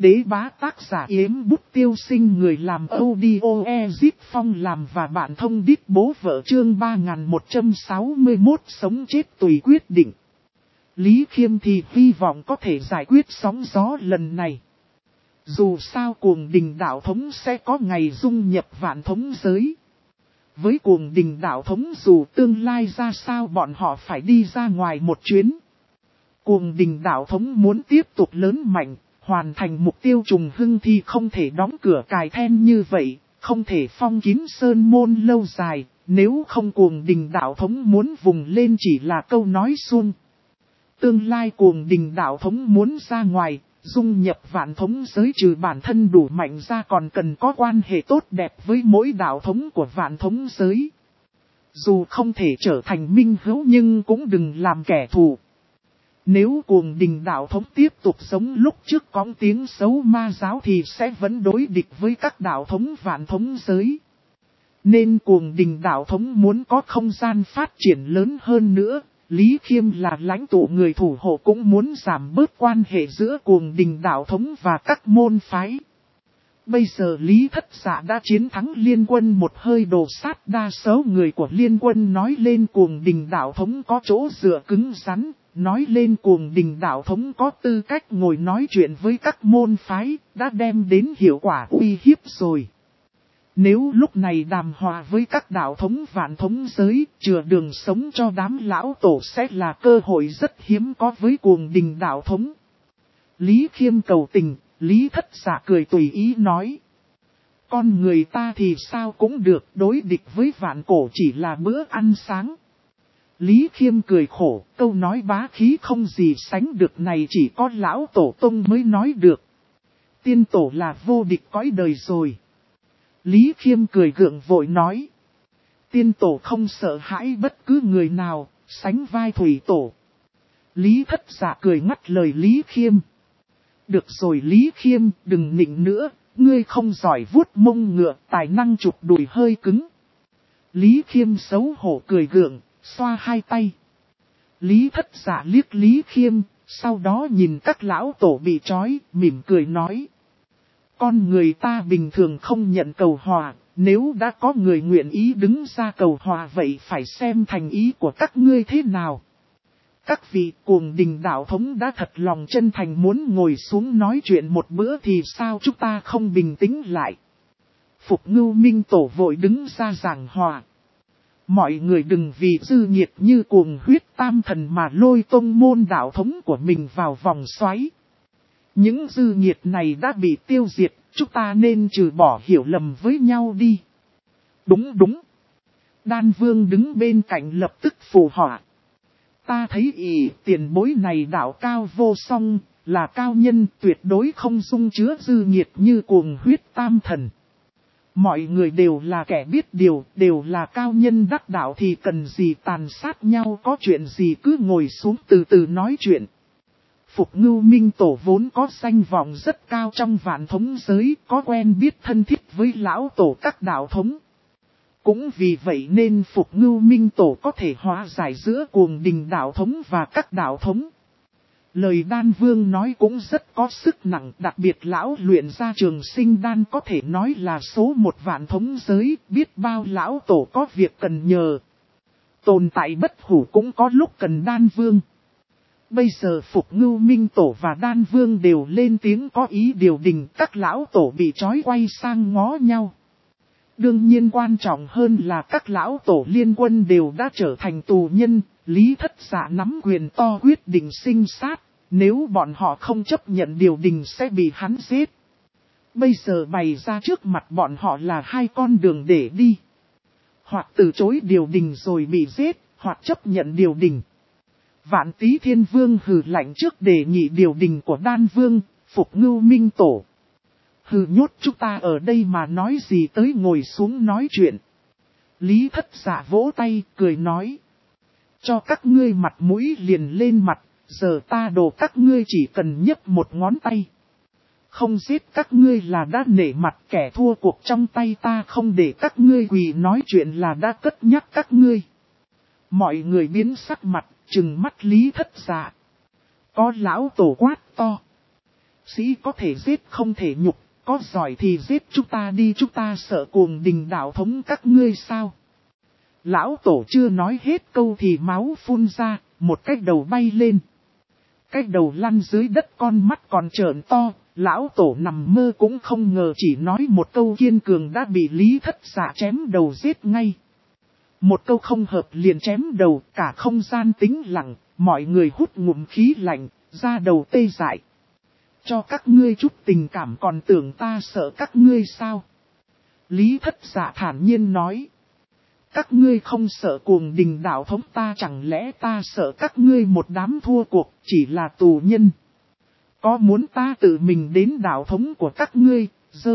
Đế bá tác giả Yếm Bút Tiêu Sinh, người làm audio Ezip Phong làm và bạn thông đít bố vợ, chương 3161 sống chết tùy quyết định. Lý Khiêm thì hy vọng có thể giải quyết sóng gió lần này. Dù sao Cuồng Đình đạo thống sẽ có ngày dung nhập vạn thống giới. Với Cuồng Đình đạo thống dù tương lai ra sao bọn họ phải đi ra ngoài một chuyến. Cuồng Đình đạo thống muốn tiếp tục lớn mạnh, hoàn thành mục tiêu trùng hưng thì không thể đóng cửa cài then như vậy, không thể phong kín sơn môn lâu dài, nếu không Cuồng Đình đạo thống muốn vùng lên chỉ là câu nói suông. Tương lai Cuồng Đình đạo thống muốn ra ngoài, dung nhập vạn thống giới trừ bản thân đủ mạnh ra còn cần có quan hệ tốt đẹp với mỗi đạo thống của vạn thống giới. Dù không thể trở thành minh hữu nhưng cũng đừng làm kẻ thù. Nếu Cuồng Đình đạo thống tiếp tục sống lúc trước có tiếng xấu ma giáo thì sẽ vẫn đối địch với các đạo thống vạn thống giới. Nên Cuồng Đình đạo thống muốn có không gian phát triển lớn hơn nữa. Lý Khiêm là lãnh tụ người thủ hộ cũng muốn giảm bớt quan hệ giữa Cuồng Đình đạo thống và các môn phái. Bây giờ Lý Thất Dạ đã chiến thắng Liên Quân một hơi đồ sát, đa số người của Liên Quân nói lên Cuồng Đình đạo thống có chỗ dựa cứng rắn, nói lên Cuồng Đình đạo thống có tư cách ngồi nói chuyện với các môn phái, đã đem đến hiệu quả uy hiếp rồi. Nếu lúc này đàm hòa với các đạo thống vạn thống giới, chừa đường sống cho đám lão tổ sẽ là cơ hội rất hiếm có với Cuồng Đình đạo thống. Lý Khiêm cầu tình, Lý Thất Dạ cười tùy ý nói. Con người ta thì sao cũng được, đối địch với vạn cổ chỉ là bữa ăn sáng. Lý Khiêm cười khổ, câu nói bá khí không gì sánh được này chỉ có lão tổ tông mới nói được. Tiên tổ là vô địch cõi đời rồi. Lý Khiêm cười gượng vội nói. Tiên tổ không sợ hãi bất cứ người nào, sánh vai thủy tổ. Lý Thất Dạ cười ngắt lời Lý Khiêm. Được rồi Lý Khiêm, đừng nịnh nữa, ngươi không giỏi vuốt mông ngựa, tài năng chụp đùi hơi cứng. Lý Khiêm xấu hổ cười gượng, xoa hai tay. Lý Thất Dạ liếc Lý Khiêm, sau đó nhìn các lão tổ bị trói, mỉm cười nói. Con người ta bình thường không nhận cầu hòa, nếu đã có người nguyện ý đứng ra cầu hòa vậy phải xem thành ý của các ngươi thế nào. Các vị Cuồng Đình đạo thống đã thật lòng chân thành muốn ngồi xuống nói chuyện một bữa thì sao chúng ta không bình tĩnh lại. Phục Ngưu Minh Tổ vội đứng ra giảng hòa. Mọi người đừng vì dư nhiệt như Cuồng Huyết Tam Thần mà lôi tông môn đạo thống của mình vào vòng xoáy. Những dư nhiệt này đã bị tiêu diệt, chúng ta nên trừ bỏ hiểu lầm với nhau đi. Đúng đúng. Đan Vương đứng bên cạnh lập tức phù họa. Ta thấy tiền bối này đạo cao vô song, là cao nhân tuyệt đối không dung chứa dư nhiệt như Cuồng Huyết Tam Thần. Mọi người đều là kẻ biết điều, đều là cao nhân đắc đạo thì cần gì tàn sát nhau, có chuyện gì cứ ngồi xuống từ từ nói chuyện. Phục Ngưu Minh Tổ vốn có danh vọng rất cao trong vạn thống giới, có quen biết thân thiết với lão tổ các đạo thống. Cũng vì vậy nên Phục Ngưu Minh Tổ có thể hóa giải giữa Cuồng Đình đạo thống và các đạo thống. Lời Đan Vương nói cũng rất có sức nặng, đặc biệt lão luyện ra Trường Sinh đan có thể nói là số một vạn thống giới, biết bao lão tổ có việc cần nhờ. Tồn tại bất hủ cũng có lúc cần Đan Vương. Bây giờ Phục Ngưu Minh Tổ và Đan Vương đều lên tiếng có ý điều đình, các lão tổ bị trói quay sang ngó nhau. Đương nhiên quan trọng hơn là các lão tổ Liên Quân đều đã trở thành tù nhân, Lý Thất Dạ nắm quyền to quyết định sinh sát, nếu bọn họ không chấp nhận điều đình sẽ bị hắn giết. Bây giờ bày ra trước mặt bọn họ là hai con đường để đi. Hoặc từ chối điều đình rồi bị giết, hoặc chấp nhận điều đình. Vạn Tý Thiên Vương hừ lạnh trước đề nghị điều đình của Đan Vương, Phục Ngưu Minh Tổ. Hừ nhốt chúng ta ở đây mà nói gì tới ngồi xuống nói chuyện. Lý Thất Dạ vỗ tay cười nói. Cho các ngươi mặt mũi liền lên mặt, giờ ta đổ các ngươi chỉ cần nhấc một ngón tay. Không giết các ngươi là đã nể mặt, kẻ thua cuộc trong tay ta không để các ngươi quỳ nói chuyện là đã cất nhắc các ngươi. Mọi người biến sắc mặt, trừng mắt Lý Thất Dạ. Có lão tổ quát to. Sĩ có thể giết không thể nhục, có giỏi thì giết chúng ta đi, chúng ta sợ cuồng đình đạo thống các ngươi sao? Lão tổ chưa nói hết câu thì máu phun ra, một cái đầu bay lên. Cái đầu lăn dưới đất, con mắt còn trợn to, lão tổ nằm mơ cũng không ngờ chỉ nói một câu kiên cường đã bị Lý Thất Dạ chém đầu giết ngay. Một câu không hợp liền chém đầu, cả không gian tĩnh lặng, mọi người hút ngụm khí lạnh, da đầu tê dại. Cho các ngươi chút tình cảm còn tưởng ta sợ các ngươi sao? Lý Thất Dạ thản nhiên nói. Các ngươi không sợ cuồng đình đạo thống ta, chẳng lẽ ta sợ các ngươi một đám thua cuộc, chỉ là tù nhân? Có muốn ta tự mình đến đạo thống của các ngươi,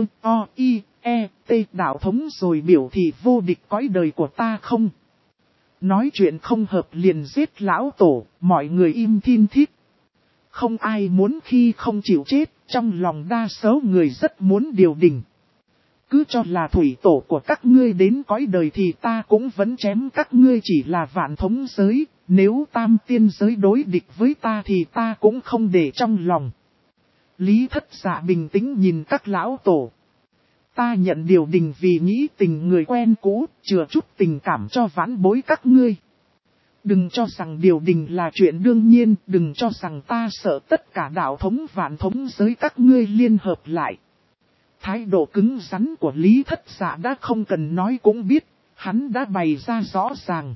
đạo thống rồi biểu thị vô địch cõi đời của ta không? Nói chuyện không hợp liền giết lão tổ, mọi người im thin thít. Không ai muốn khi không chịu chết, trong lòng đa số người rất muốn điều đình. Cứ cho là thủy tổ của các ngươi đến cõi đời thì ta cũng vẫn chém các ngươi, chỉ là vạn thống giới, nếu tam tiên giới đối địch với ta thì ta cũng không để trong lòng. Lý Thất Dạ bình tĩnh nhìn các lão tổ. Ta nhận điều đình vì nghĩ tình người quen cũ, chừa chút tình cảm cho vãn bối các ngươi. Đừng cho rằng điều đình là chuyện đương nhiên, đừng cho rằng ta sợ tất cả đạo thống vạn thống giới các ngươi liên hợp lại. Thái độ cứng rắn của Lý Thất Dạ đã không cần nói cũng biết, hắn đã bày ra rõ ràng.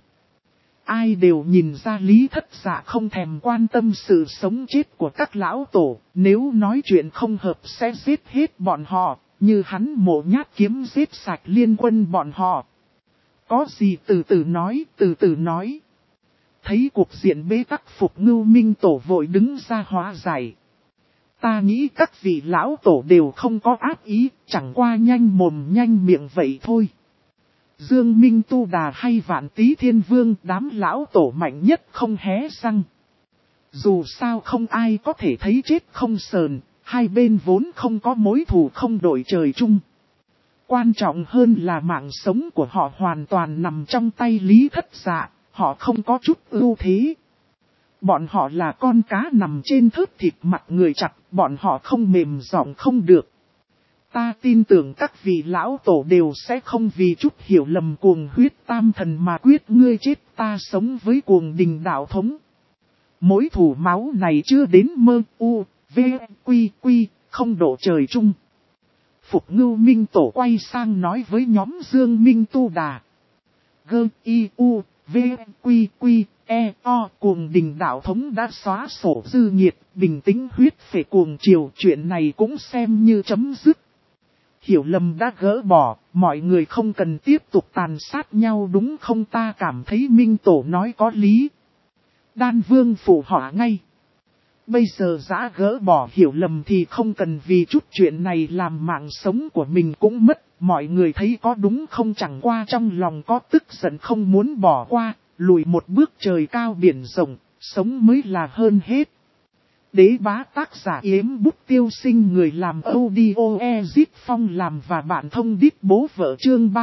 Ai đều nhìn ra Lý Thất Dạ không thèm quan tâm sự sống chết của các lão tổ, nếu nói chuyện không hợp sẽ giết hết bọn họ, như hắn mổ nhát kiếm giết sạch liên quân bọn họ. Có gì từ từ nói, từ từ nói. Thấy cuộc diện bế tắc, Phục Ngưu Minh Tổ vội đứng ra hóa giải. Ta nghĩ các vị lão tổ đều không có ác ý, chẳng qua nhanh mồm nhanh miệng vậy thôi. Dương Minh Tu Đà hay Vạn Tý Thiên Vương, đám lão tổ mạnh nhất không hé răng. Dù sao không ai có thể thấy chết không sờn, hai bên vốn không có mối thù không đội trời chung. Quan trọng hơn là mạng sống của họ hoàn toàn nằm trong tay Lý Thất Dạ, họ không có chút ưu thế. Bọn họ là con cá nằm trên thớt thịt mặt người chặt, bọn họ không mềm giọng không được. Ta tin tưởng các vị lão tổ đều sẽ không vì chút hiểu lầm cuồng huyết tam thần mà quyết ngươi chết ta sống với cuồng đình đạo thống. Mối thù máu này chưa đến mơ u, v, quy, không độ trời chung. Phục Ngưu Minh Tổ quay sang nói với nhóm Dương Minh Tu Đà. Gơ, y, u, v, quy, cuồng đình đạo thống đã xóa sổ dư nghiệt, bình tĩnh huyết phệ cuồng triều, chuyện này cũng xem như chấm dứt. Hiểu lầm đã gỡ bỏ, mọi người không cần tiếp tục tàn sát nhau đúng không? Ta cảm thấy Minh Tổ nói có lý. Đan Vương phụ họa ngay. Bây giờ đã gỡ bỏ hiểu lầm thì không cần vì chút chuyện này làm mạng sống của mình cũng mất. Mọi người thấy có đúng không? Chẳng qua trong lòng có tức giận không muốn bỏ qua, lùi một bước trời cao biển rộng, sống mới là hơn hết. Đế bá tác giả Yếm Bút Tiêu Sinh, người làm audio Ezip Phong làm và bạn thông đít bố vợ, chương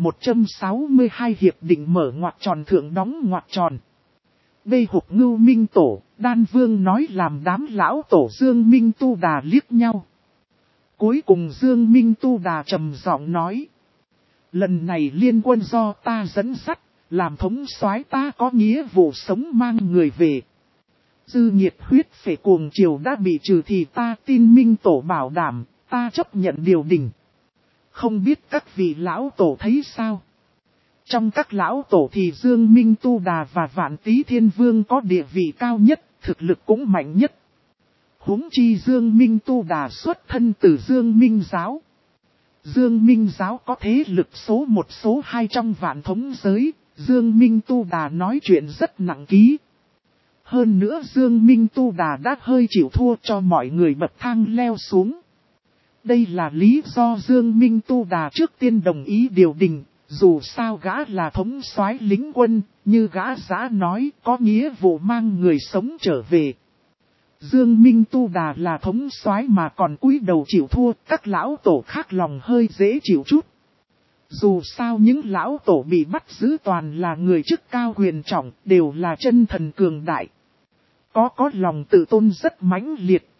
3162 hiệp định mở ngoặc tròn thượng đóng ngoặc tròn. Bê Hục Ngưu Minh Tổ, Đan Vương nói làm đám lão tổ Dương Minh Tu Đà liếc nhau. Cuối cùng Dương Minh Tu Đà trầm giọng nói. Lần này liên quân do ta dẫn dắt, làm thống soái ta có nghĩa vụ sống mang người về. Dư nhiệt huyết phệ cuồng triều đã bị trừ thì ta tin Minh Tổ bảo đảm, ta chấp nhận điều đình. Không biết các vị lão tổ thấy sao? Trong các lão tổ thì Dương Minh Tu Đà và Vạn Tý Thiên Vương có địa vị cao nhất, thực lực cũng mạnh nhất. Huống chi Dương Minh Tu Đà xuất thân từ Dương Minh Giáo. Dương Minh Giáo có thế lực số 1 số 2 trong vạn thống giới, Dương Minh Tu Đà nói chuyện rất nặng ký. Hơn nữa Dương Minh Tu Đà đã hơi chịu thua cho mọi người bậc thang leo xuống. Đây là lý do Dương Minh Tu Đà trước tiên đồng ý điều đình, dù sao gã là thống soái lính quân, như gã giã nói có nghĩa vụ mang người sống trở về. Dương Minh Tu Đà là thống soái mà còn cúi đầu chịu thua, các lão tổ khác lòng hơi dễ chịu chút. Dù sao những lão tổ bị bắt giữ toàn là người chức cao quyền trọng, đều là chân thần cường đại. Có lòng tự tôn rất mãnh liệt,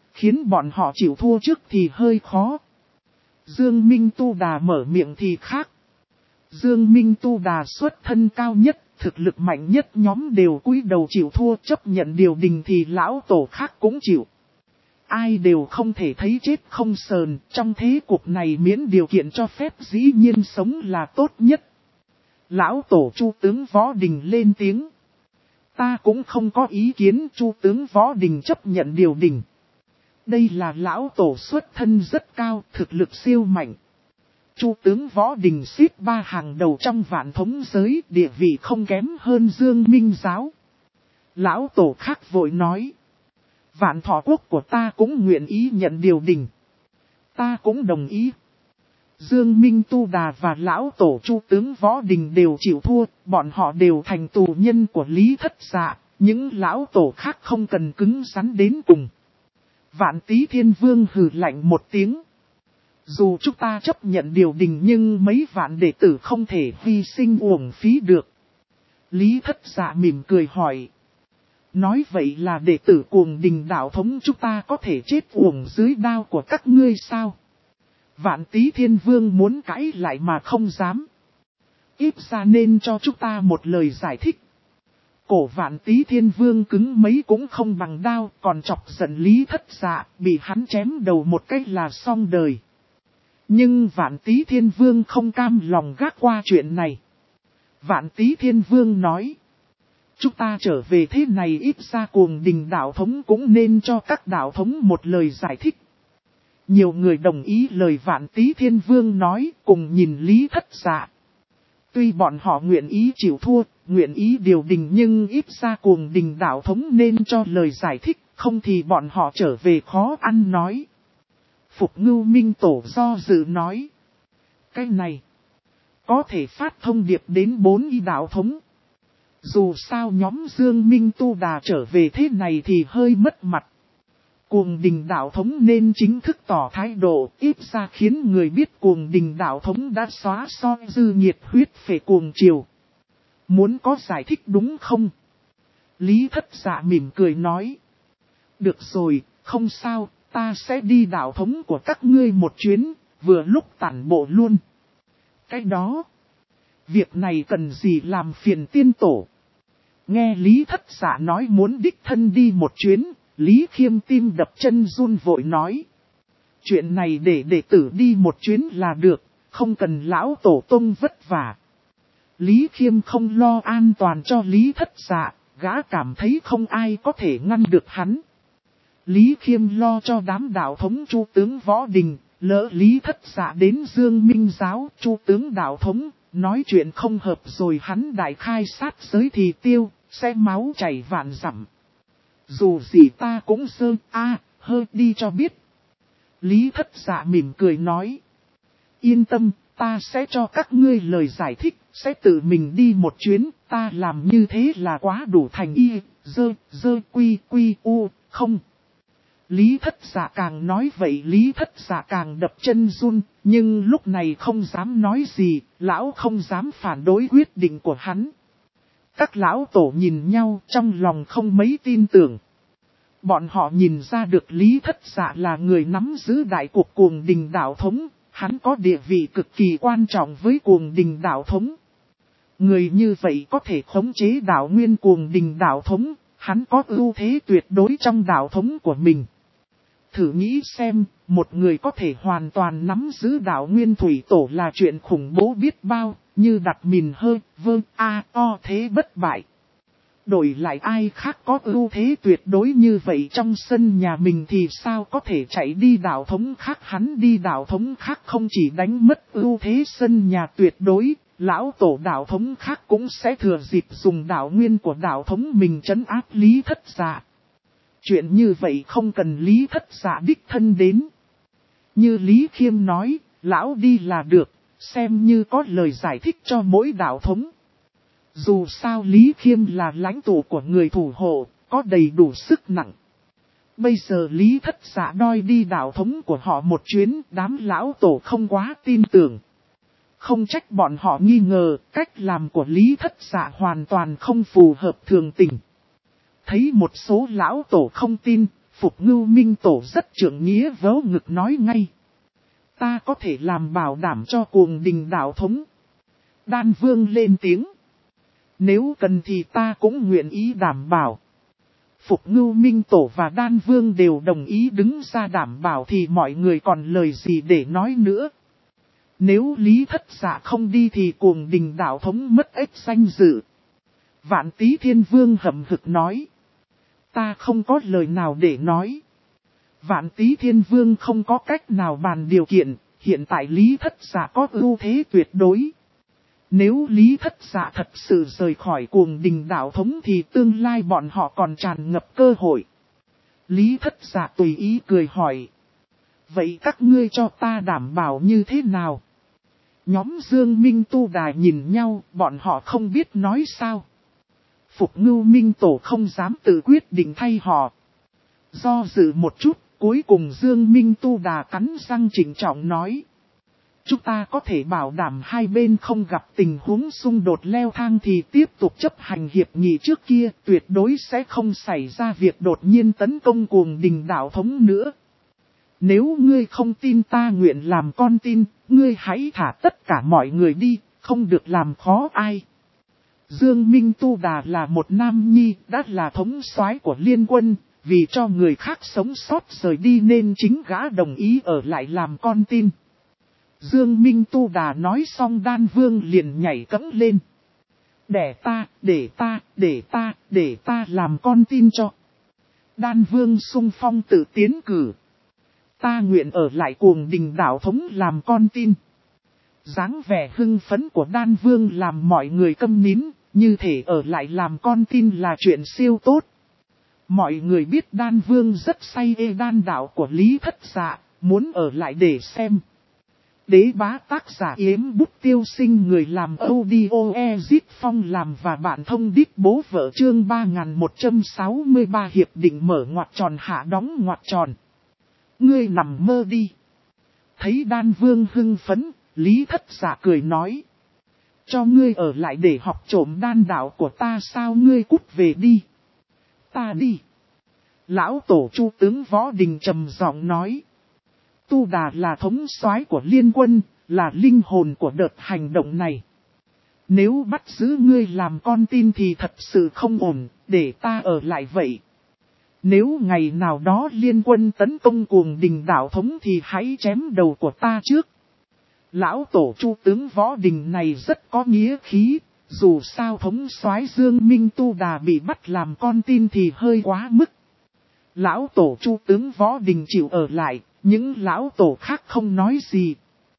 Khiến bọn họ chịu thua trước thì hơi khó. Dương Minh Tu Đà mở miệng thì khác. Dương Minh Tu Đà xuất thân cao nhất, thực lực mạnh nhất, nhóm đều cúi đầu chịu thua, chấp nhận điều đình thì lão tổ khác cũng chịu. Ai đều không thể thấy chết không sờn, trong thế cuộc này miễn điều kiện cho phép dĩ nhiên sống là tốt nhất. Lão tổ Chu tướng Võ Đình lên tiếng. Ta cũng không có ý kiến. Chu tướng Võ Đình chấp nhận điều đình. Đây là lão tổ xuất thân rất cao, thực lực siêu mạnh. Chu tướng Võ Đình xếp 3 hàng đầu trong Vạn Thống giới, địa vị không kém hơn Dương Minh Giáo. Lão tổ khác vội nói. Vạn Thọ quốc của ta cũng nguyện ý nhận điều đình. Ta cũng đồng ý. Dương Minh Tu Đà và lão tổ Chu tướng Võ Đình đều chịu thua, bọn họ đều thành tù nhân của Lý Thất Dạ, những lão tổ khác không cần cứng rắn đến cùng. Vạn Tý Thiên Vương hừ lạnh một tiếng. Dù chúng ta chấp nhận điều đình nhưng mấy vạn đệ tử không thể hy sinh uổng phí được. Lý Thất Dạ mỉm cười hỏi. Nói vậy là đệ tử Cuồng Đình đạo thống chúng ta có thể chết uổng dưới đao của các ngươi sao? Vạn Tý Thiên Vương muốn cãi lại mà không dám. Ít ra nên cho chúng ta một lời giải thích. Cổ Vạn Tý Thiên Vương cứng mấy cũng không bằng đao, còn chọc giận Lý Thất Dạ, bị hắn chém đầu một cách là xong đời. Nhưng Vạn Tý Thiên Vương không cam lòng gác qua chuyện này. Vạn Tý Thiên Vương nói. Chúng ta trở về thế này ít ra Cuồng Đình đạo thống cũng nên cho các đạo thống một lời giải thích. Nhiều người đồng ý lời Vạn Tý Thiên Vương nói, cùng nhìn Lý Thất Dạ. Tuy bọn họ nguyện ý chịu thua, nguyện ý điều đình nhưng ít ra Cuồng Đình đạo thống nên cho lời giải thích, không thì bọn họ trở về khó ăn nói. Phục Ngưu Minh Tổ do dự nói. Cái này, có thể phát thông điệp đến 4 y đạo thống. Dù sao nhóm Dương Minh Tu Đà trở về thế này thì hơi mất mặt. Cuồng Đình đạo thống nên chính thức tỏ thái độ, ít ra khiến người biết Cuồng Đình đạo thống đã xóa soi dư nhiệt huyết phệ cuồng triều. Muốn có giải thích đúng không? Lý Thất Dạ mỉm cười nói. Được rồi, không sao, ta sẽ đi đạo thống của các ngươi một chuyến, vừa lúc tản bộ luôn. Cái đó, việc này cần gì làm phiền tiên tổ? Nghe Lý Thất Dạ nói muốn đích thân đi một chuyến, Lý Khiêm tim đập chân run vội nói. Chuyện này để đệ tử đi một chuyến là được, không cần lão tổ tông vất vả. Lý Khiêm không lo an toàn cho Lý Thất Dạ, gã cảm thấy không ai có thể ngăn được hắn. Lý Khiêm lo cho đám đạo thống Chu tướng Võ Đình, lỡ Lý Thất Dạ đến Dương Minh Giáo, Chu tướng đạo thống, nói chuyện không hợp rồi hắn đại khai sát giới thì tiêu, sẽ máu chảy vạn dặm. Dù gì ta cũng hơi đi cho biết. Lý Thất Dạ mỉm cười nói. Yên tâm, ta sẽ cho các ngươi lời giải thích, sẽ tự mình đi một chuyến, ta làm như thế là quá đủ thành quy không. Lý Thất Dạ càng nói vậy Lý Thất Dạ càng đập chân run, nhưng lúc này không dám nói gì, lão không dám phản đối quyết định của hắn. Các lão tổ nhìn nhau trong lòng không mấy tin tưởng. Bọn họ nhìn ra được Lý Thất Dạ là người nắm giữ đại cuộc Cuồng Đình đạo thống, hắn có địa vị cực kỳ quan trọng với Cuồng Đình đạo thống. Người như vậy có thể khống chế đạo nguyên Cuồng Đình đạo thống, hắn có ưu thế tuyệt đối trong đạo thống của mình. Thử nghĩ xem, một người có thể hoàn toàn nắm giữ đạo nguyên thủy tổ là chuyện khủng bố biết bao, như đặt mìn thế bất bại. Đổi lại ai khác có ưu thế tuyệt đối như vậy trong sân nhà mình thì sao có thể chạy đi đạo thống khác, hắn đi đạo thống khác không chỉ đánh mất ưu thế sân nhà tuyệt đối, lão tổ đạo thống khác cũng sẽ thừa dịp dùng đạo nguyên của đạo thống mình trấn áp Lý Thất Dạ. Chuyện như vậy không cần Lý Thất Dạ đích thân đến. Như Lý Khiêm nói, lão đi là được, xem như có lời giải thích cho mỗi đạo thống. Dù sao Lý Khiêm là lãnh tụ của người thủ hộ, có đầy đủ sức nặng. Bây giờ Lý Thất Dạ đòi đi đạo thống của họ một chuyến, đám lão tổ không quá tin tưởng. Không trách bọn họ nghi ngờ, cách làm của Lý Thất Dạ hoàn toàn không phù hợp thường tình. Thấy một số lão tổ không tin, Phục Ngưu Minh Tổ rất trượng nghĩa vớ ngực nói ngay. Ta có thể làm bảo đảm cho Cuồng Đình đạo thống. Đan Vương lên tiếng. Nếu cần thì ta cũng nguyện ý đảm bảo. Phục Ngưu Minh Tổ và Đan Vương đều đồng ý đứng ra đảm bảo thì mọi người còn lời gì để nói nữa. Nếu Lý Thất Dạ không đi thì Cuồng Đình đạo thống mất ích danh dự. Vạn Tý Thiên Vương hậm hực nói. Ta không có lời nào để nói. Vạn Tý Thiên Vương không có cách nào bàn điều kiện, hiện tại Lý Thất Dạ có ưu thế tuyệt đối. Nếu Lý Thất Dạ thật sự rời khỏi Cuồng Đình đạo thống thì tương lai bọn họ còn tràn ngập cơ hội. Lý Thất Dạ tùy ý cười hỏi. Vậy các ngươi cho ta đảm bảo như thế nào? Nhóm Dương Minh Tu Đà nhìn nhau, bọn họ không biết nói sao. Phục Ngưu Minh Tổ không dám tự quyết định thay họ. Do dự một chút, cuối cùng Dương Minh Tu Đà cắn răng trịnh trọng nói. Chúng ta có thể bảo đảm hai bên không gặp tình huống xung đột leo thang thì tiếp tục chấp hành hiệp nghị trước kia, tuyệt đối sẽ không xảy ra việc đột nhiên tấn công Cuồng Đình đạo thống nữa. Nếu ngươi không tin ta nguyện làm con tin, ngươi hãy thả tất cả mọi người đi, không được làm khó ai. Dương Minh Tu Đà là một nam nhi, đã là thống soái của liên quân, vì cho người khác sống sót rời đi nên chính gã đồng ý ở lại làm con tin. Dương Minh Tu Đà nói xong Đan Vương liền nhảy cẫng lên. Để ta làm con tin cho. Đan Vương xung phong tự tiến cử. Ta nguyện ở lại Cuồng Đình đạo thống làm con tin. Dáng vẻ hưng phấn của Đan Vương làm mọi người câm nín, như thể ở lại làm con tin là chuyện siêu tốt. Mọi người biết Đan Vương rất say ê đan đạo của Lý Thất Dạ, muốn ở lại để xem. Đế bá tác giả Yếm Bút Tiêu Sinh người làm audio Ezit Phong làm và bạn thông đít bố vợ chương 3163 hiệp định mở ngoặc tròn hạ đóng ngoặc tròn. Ngươi nằm mơ đi. Thấy Đan Vương hưng phấn, Lý Thất Dạ cười nói. Cho ngươi ở lại để học trộm đan đạo của ta sao ngươi cút về đi. Ta đi. Lão tổ Chu tướng Võ Đình trầm giọng nói. Tu Đà là thống soái của liên quân, là linh hồn của đợt hành động này. Nếu bắt giữ ngươi làm con tin thì thật sự không ổn, để ta ở lại vậy. Nếu ngày nào đó liên quân tấn công Cuồng Đình đạo thống thì hãy chém đầu của ta trước. Lão tổ Chu tướng Võ Đình này rất có nghĩa khí, dù sao thống soái Dương Minh Tu Đà bị bắt làm con tin thì hơi quá mức. Lão tổ Chu tướng Võ Đình chịu ở lại, những lão tổ khác không nói gì.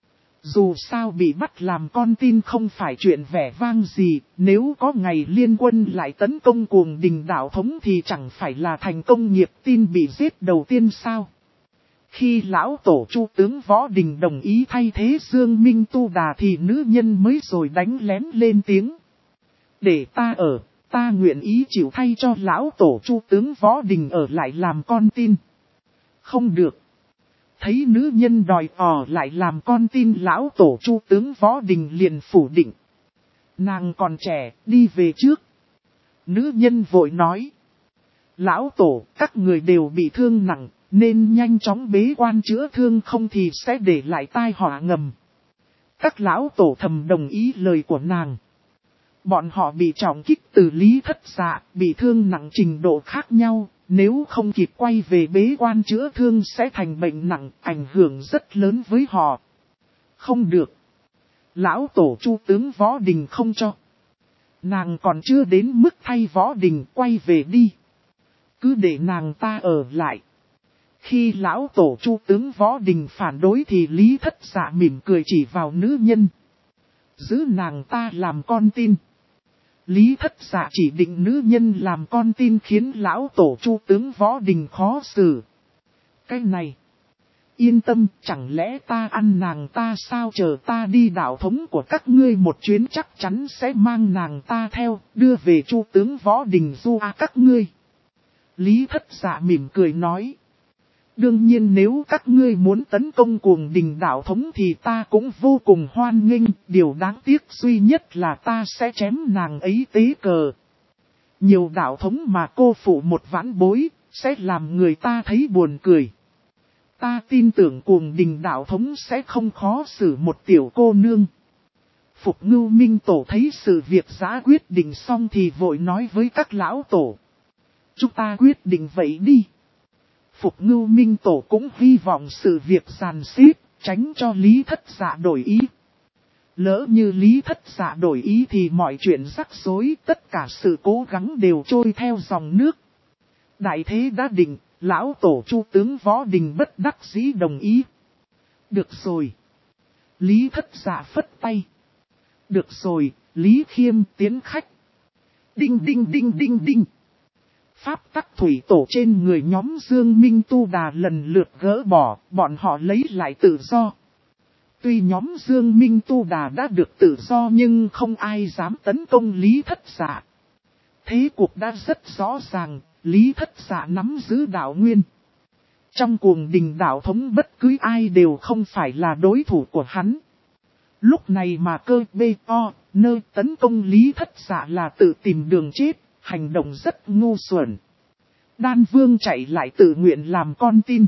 Dù sao bị bắt làm con tin không phải chuyện vẻ vang gì, nếu có ngày liên quân lại tấn công Cuồng Đình đạo thống thì chẳng phải là thành công nghiệp tin bị giết đầu tiên sao. Khi lão tổ Chu tướng Võ Đình đồng ý thay thế Dương Minh Tu Đà thì nữ nhân mới rồi đánh lén lên tiếng. Để ta ở, ta nguyện ý chịu thay cho lão tổ Chu tướng Võ Đình ở lại làm con tin. Không được. Thấy nữ nhân đòi lại làm con tin lão tổ Chu tướng Võ Đình liền phủ định. Nàng còn trẻ, đi về trước. Nữ nhân vội nói. Lão tổ, các người đều bị thương nặng, nên nhanh chóng bế quan chữa thương không thì sẽ để lại tai họa ngầm. Các lão tổ thầm đồng ý lời của nàng. Bọn họ bị trọng kích từ Lý Thất Dạ, bị thương nặng trình độ khác nhau, nếu không kịp quay về bế quan chữa thương sẽ thành bệnh nặng, ảnh hưởng rất lớn với họ. Không được. Lão tổ Chu tướng Võ Đình không cho. Nàng còn chưa đến mức thay Võ Đình quay về đi. Cứ để nàng ta ở lại. Khi lão tổ Chu tướng Võ Đình phản đối thì Lý Thất Dạ mỉm cười chỉ vào nữ nhân. Giữ nàng ta làm con tin. Lý Thất Dạ chỉ định nữ nhân làm con tin khiến lão tổ Chu tướng Võ Đình khó xử. Cái này. Yên tâm, chẳng lẽ ta ăn nàng ta sao, chờ ta đi đạo thống của các ngươi một chuyến chắc chắn sẽ mang nàng ta theo, đưa về Chu tướng Võ Đình du các ngươi. Lý Thất Dạ mỉm cười nói. Đương nhiên nếu các ngươi muốn tấn công Cuồng Đình đạo thống thì ta cũng vô cùng hoan nghênh, điều đáng tiếc duy nhất là ta sẽ chém nàng ấy tế cờ. Nhiều đạo thống mà cô phụ một vãn bối, sẽ làm người ta thấy buồn cười. Ta tin tưởng Cuồng Đình đạo thống sẽ không khó xử một tiểu cô nương. Phục Ngưu Minh Tổ thấy sự việc giã quyết định xong thì vội nói với các lão tổ. Chúng ta quyết định vậy đi. Phục Ngưu Minh Tổ cũng hy vọng sự việc dàn xếp, tránh cho Lý Thất Dạ đổi ý. Lỡ như Lý Thất Dạ đổi ý thì mọi chuyện rắc rối, tất cả sự cố gắng đều trôi theo dòng nước. Đại thế đã định, lão tổ Chu tướng Võ Đình bất đắc dĩ đồng ý. Được rồi. Lý Thất Dạ phất tay. Được rồi, Lý Khiêm tiến khách. Đinh đinh đinh đinh đinh. Pháp tắc thủy tổ trên người nhóm Dương Minh Tu Đà lần lượt gỡ bỏ, bọn họ lấy lại tự do. Tuy nhóm Dương Minh Tu Đà đã được tự do nhưng không ai dám tấn công Lý Thất Dạ. Thế cuộc đã rất rõ ràng, Lý Thất Dạ nắm giữ đạo nguyên. Trong Cuồng Đình đạo thống bất cứ ai đều không phải là đối thủ của hắn. Lúc này mà cơ B.O. nơi tấn công Lý Thất Dạ là tự tìm đường chết, hành động rất ngu xuẩn. Đan Vương chạy lại tự nguyện làm con tin.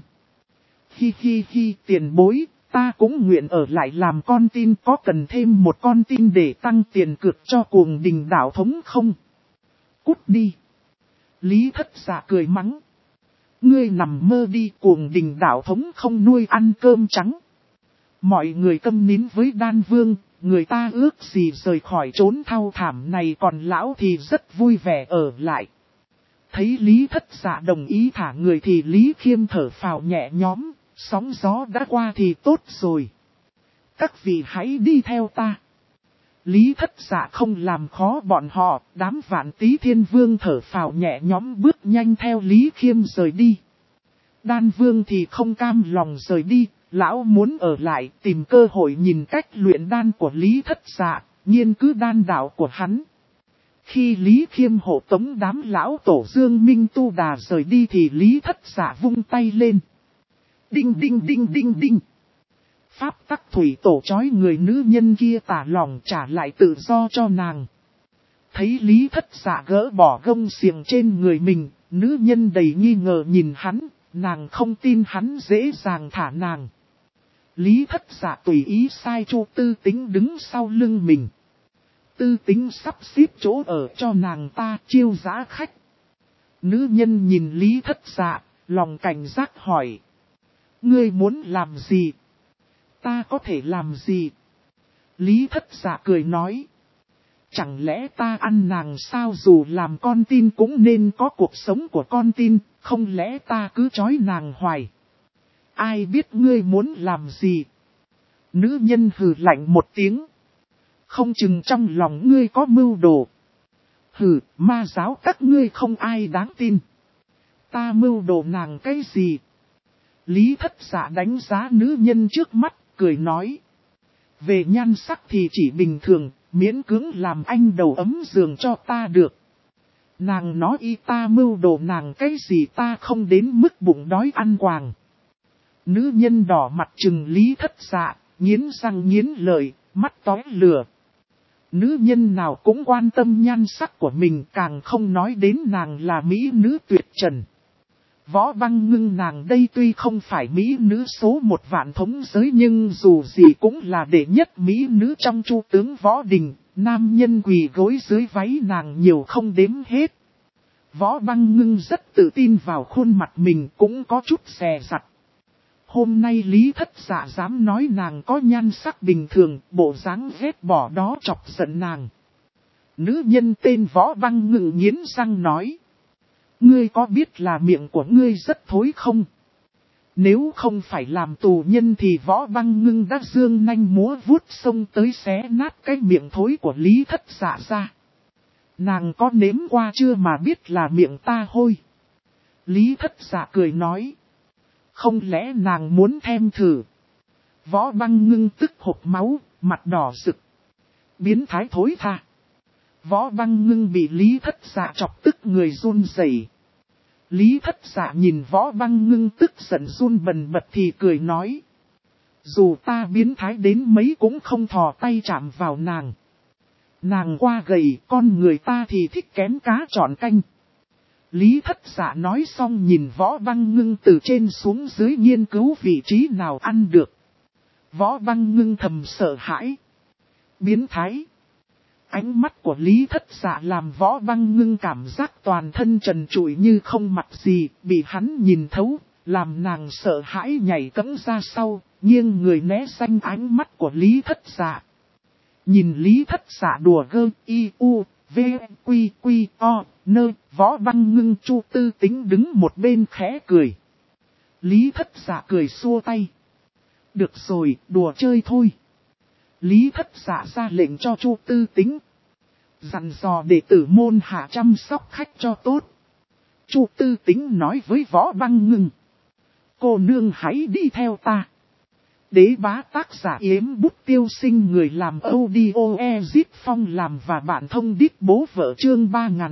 Hi hi hi, tiền bối, ta cũng nguyện ở lại làm con tin, có cần thêm một con tin để tăng tiền cược cho Cuồng Đình đạo thống không? Cút đi. Lý Thất Dạ cười mắng. Ngươi nằm mơ đi, Cuồng Đình đạo thống không nuôi ăn cơm trắng. Mọi người câm nín với Đan Vương, người ta ước gì rời khỏi chốn thao thảm này, còn lão thì rất vui vẻ ở lại. Thấy Lý Thất Dạ đồng ý thả người thì Lý Khiêm thở phào nhẹ nhõm, sóng gió đã qua thì tốt rồi. Các vị hãy đi theo ta. Lý Thất Dạ không làm khó bọn họ, đám Vạn Tý Thiên Vương thở phào nhẹ nhõm bước nhanh theo Lý Khiêm rời đi. Đan Vương thì không cam lòng rời đi, lão muốn ở lại tìm cơ hội nhìn cách luyện đan của Lý Thất Dạ, nghiên cứu đan đạo của hắn. Khi Lý Khiêm hộ tống đám lão tổ Dương Minh Tu Đà rời đi thì Lý Thất Dạ vung tay lên. Đinh đinh đinh đinh đinh. Pháp tắc thủy tổ trói người nữ nhân kia tả lòng trả lại tự do cho nàng. Thấy Lý Thất Dạ gỡ bỏ gông xiềng trên người mình, nữ nhân đầy nghi ngờ nhìn hắn, nàng không tin hắn dễ dàng thả nàng. Lý Thất Dạ tùy ý sai Chu Tư Tính đứng sau lưng mình. Tư Tính sắp xếp chỗ ở cho nàng ta chiêu giã khách. Nữ nhân nhìn Lý Thất Dạ, lòng cảnh giác hỏi. Ngươi muốn làm gì? Ta có thể làm gì? Lý Thất Dạ cười nói. Chẳng lẽ ta ăn nàng sao, dù làm con tin cũng nên có cuộc sống của con tin, không lẽ ta cứ trói nàng hoài? Ai biết ngươi muốn làm gì? Nữ nhân hừ lạnh một tiếng. Không chừng trong lòng ngươi có mưu đồ. Hừ, ma giáo các ngươi không ai đáng tin. Ta mưu đồ nàng cái gì? Lý Thất Dạ đánh giá nữ nhân trước mắt, cười nói. Về nhan sắc thì chỉ bình thường, miễn cưỡng làm anh đầu ấm giường cho ta được. Nàng nói y ta mưu đồ nàng cái gì, ta không đến mức bụng đói ăn quàng. Nữ nhân đỏ mặt trừng Lý Thất Dạ, nghiến răng nghiến lợi, mắt tóe lửa. Nữ nhân nào cũng quan tâm nhan sắc của mình, càng không nói đến nàng là mỹ nữ tuyệt trần. Võ Băng Ngưng nàng đây tuy không phải mỹ nữ số một vạn thống giới nhưng dù gì cũng là đệ nhất mỹ nữ trong Chu tướng Võ Đình, nam nhân quỳ gối dưới váy nàng nhiều không đếm hết. Võ Băng Ngưng rất tự tin vào khuôn mặt mình, cũng có chút xè sặt. Hôm nay Lý Thất Dạ dám nói nàng có nhan sắc bình thường, bộ dáng ghét bỏ đó chọc giận nàng. Nữ nhân tên Võ Băng Ngưng nghiến răng nói. Ngươi có biết là miệng của ngươi rất thối không? Nếu không phải làm tù nhân thì Võ Băng Ngưng đã dương nanh múa vuốt xông tới xé nát cái miệng thối của Lý Thất Dạ ra. Nàng có nếm qua chưa mà biết là miệng ta hôi? Lý Thất Dạ cười nói. Không lẽ nàng muốn thêm thử? Võ Băng Ngưng tức hộc máu, mặt đỏ rực. Biến thái thối tha. Võ Băng Ngưng bị Lý Thất Dạ chọc tức người run rẩy. Lý Thất Dạ nhìn Võ Băng Ngưng tức giận run bần bật thì cười nói. Dù ta biến thái đến mấy cũng không thò tay chạm vào nàng. Nàng qua gầy, con người ta thì thích kén cá chọn canh. Lý Thất Dạ nói xong nhìn Võ Băng Ngưng từ trên xuống dưới nghiên cứu vị trí nào ăn được. Võ Băng Ngưng thầm sợ hãi. Biến thái. Ánh mắt của Lý Thất Dạ làm Võ Băng Ngưng cảm giác toàn thân trần trụi như không mặc gì, bị hắn nhìn thấu, làm nàng sợ hãi nhảy cẫng ra sau, nghiêng người né tránh ánh mắt của Lý Thất Dạ. Nhìn Lý Thất Dạ đùa gơ y u, v, quy quy o, nơ, Võ Băng Ngưng Chu Tư Tính đứng một bên khẽ cười. Lý Thất Dạ cười xua tay. Được rồi, đùa chơi thôi. Lý Thất Dạ ra lệnh cho Chu Tư Tính. Dặn dò đệ tử môn hạ chăm sóc khách cho tốt. Chu Tư Tính nói với Võ Băng Ngưng. Cô nương hãy đi theo ta. Đế bá tác giả Yếm Bút Tiêu Sinh, người làm audio Ezip Phong làm và bản thông điệp bố vợ, chương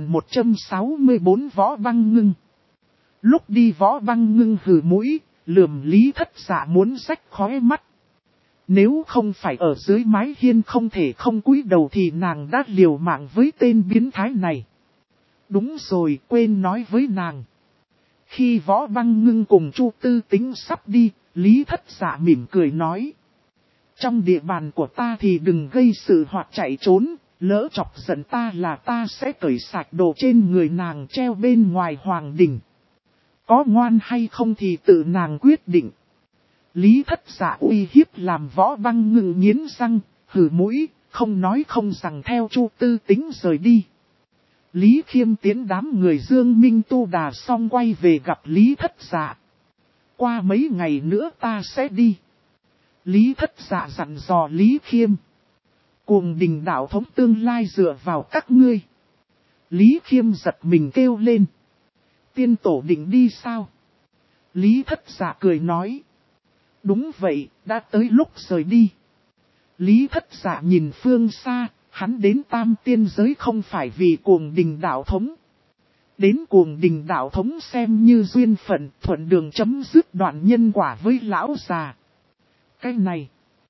3164 Võ Băng Ngưng. Lúc đi Võ Băng Ngưng hừ mũi, lườm Lý Thất Dạ muốn rách khóe mắt. Nếu không phải ở dưới mái hiên không thể không cúi đầu thì nàng đã liều mạng với tên biến thái này. Đúng rồi, quên nói với nàng. Khi Võ Băng Ngưng cùng Chu Tư Tính sắp đi, Lý Thất Dạ mỉm cười nói. Trong địa bàn của ta thì đừng gây sự hoặc chạy trốn, lỡ chọc giận ta là ta sẽ cởi sạch đồ trên người nàng treo bên ngoài hoàng đình. Có ngoan hay không thì tự nàng quyết định. Lý Thất Dạ uy hiếp làm Võ Băng Ngưng nghiến răng, hừ mũi, không nói không rằng theo Chu Tư Tính rời đi. Lý Khiêm tiến đám người Dương Minh tu đà xong quay về gặp Lý Thất Dạ. Qua mấy ngày nữa ta sẽ đi. Lý Thất Dạ dặn dò Lý Khiêm. Cuồng Đình đạo thống tương lai dựa vào các ngươi. Lý Khiêm giật mình kêu lên. Tiên tổ định đi sao? Lý Thất Dạ cười nói. Đúng vậy, đã tới lúc rời đi. Lý Thất Dạ nhìn phương xa, hắn đến Tam Tiên giới không phải vì Cuồng Đình đạo thống. Đến Cuồng Đình đạo thống xem như duyên phận, thuận đường chấm dứt đoạn nhân quả với lão già. Cái này,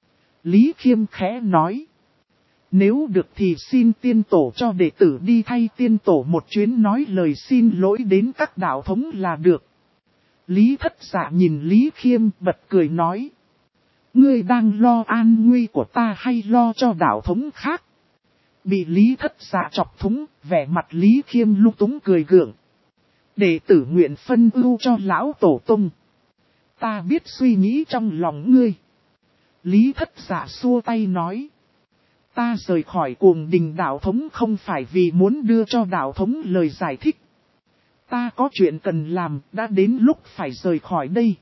Lý Khiêm khẽ nói. Nếu được thì xin tiên tổ cho đệ tử đi thay tiên tổ một chuyến nói lời xin lỗi đến các đạo thống là được. Lý Thất Dạ nhìn Lý Khiêm bật cười nói. Ngươi đang lo an nguy của ta hay lo cho đạo thống khác? Bị Lý Thất Dạ chọc thúng, vẻ mặt Lý Khiêm lung túng cười gượng. Đệ tử nguyện phân ưu cho lão tổ tông. Ta biết suy nghĩ trong lòng ngươi. Lý Thất Dạ xua tay nói. Ta rời khỏi Cuồng Đình đạo thống không phải vì muốn đưa cho đạo thống lời giải thích. Ta có chuyện cần làm, đã đến lúc phải rời khỏi đây.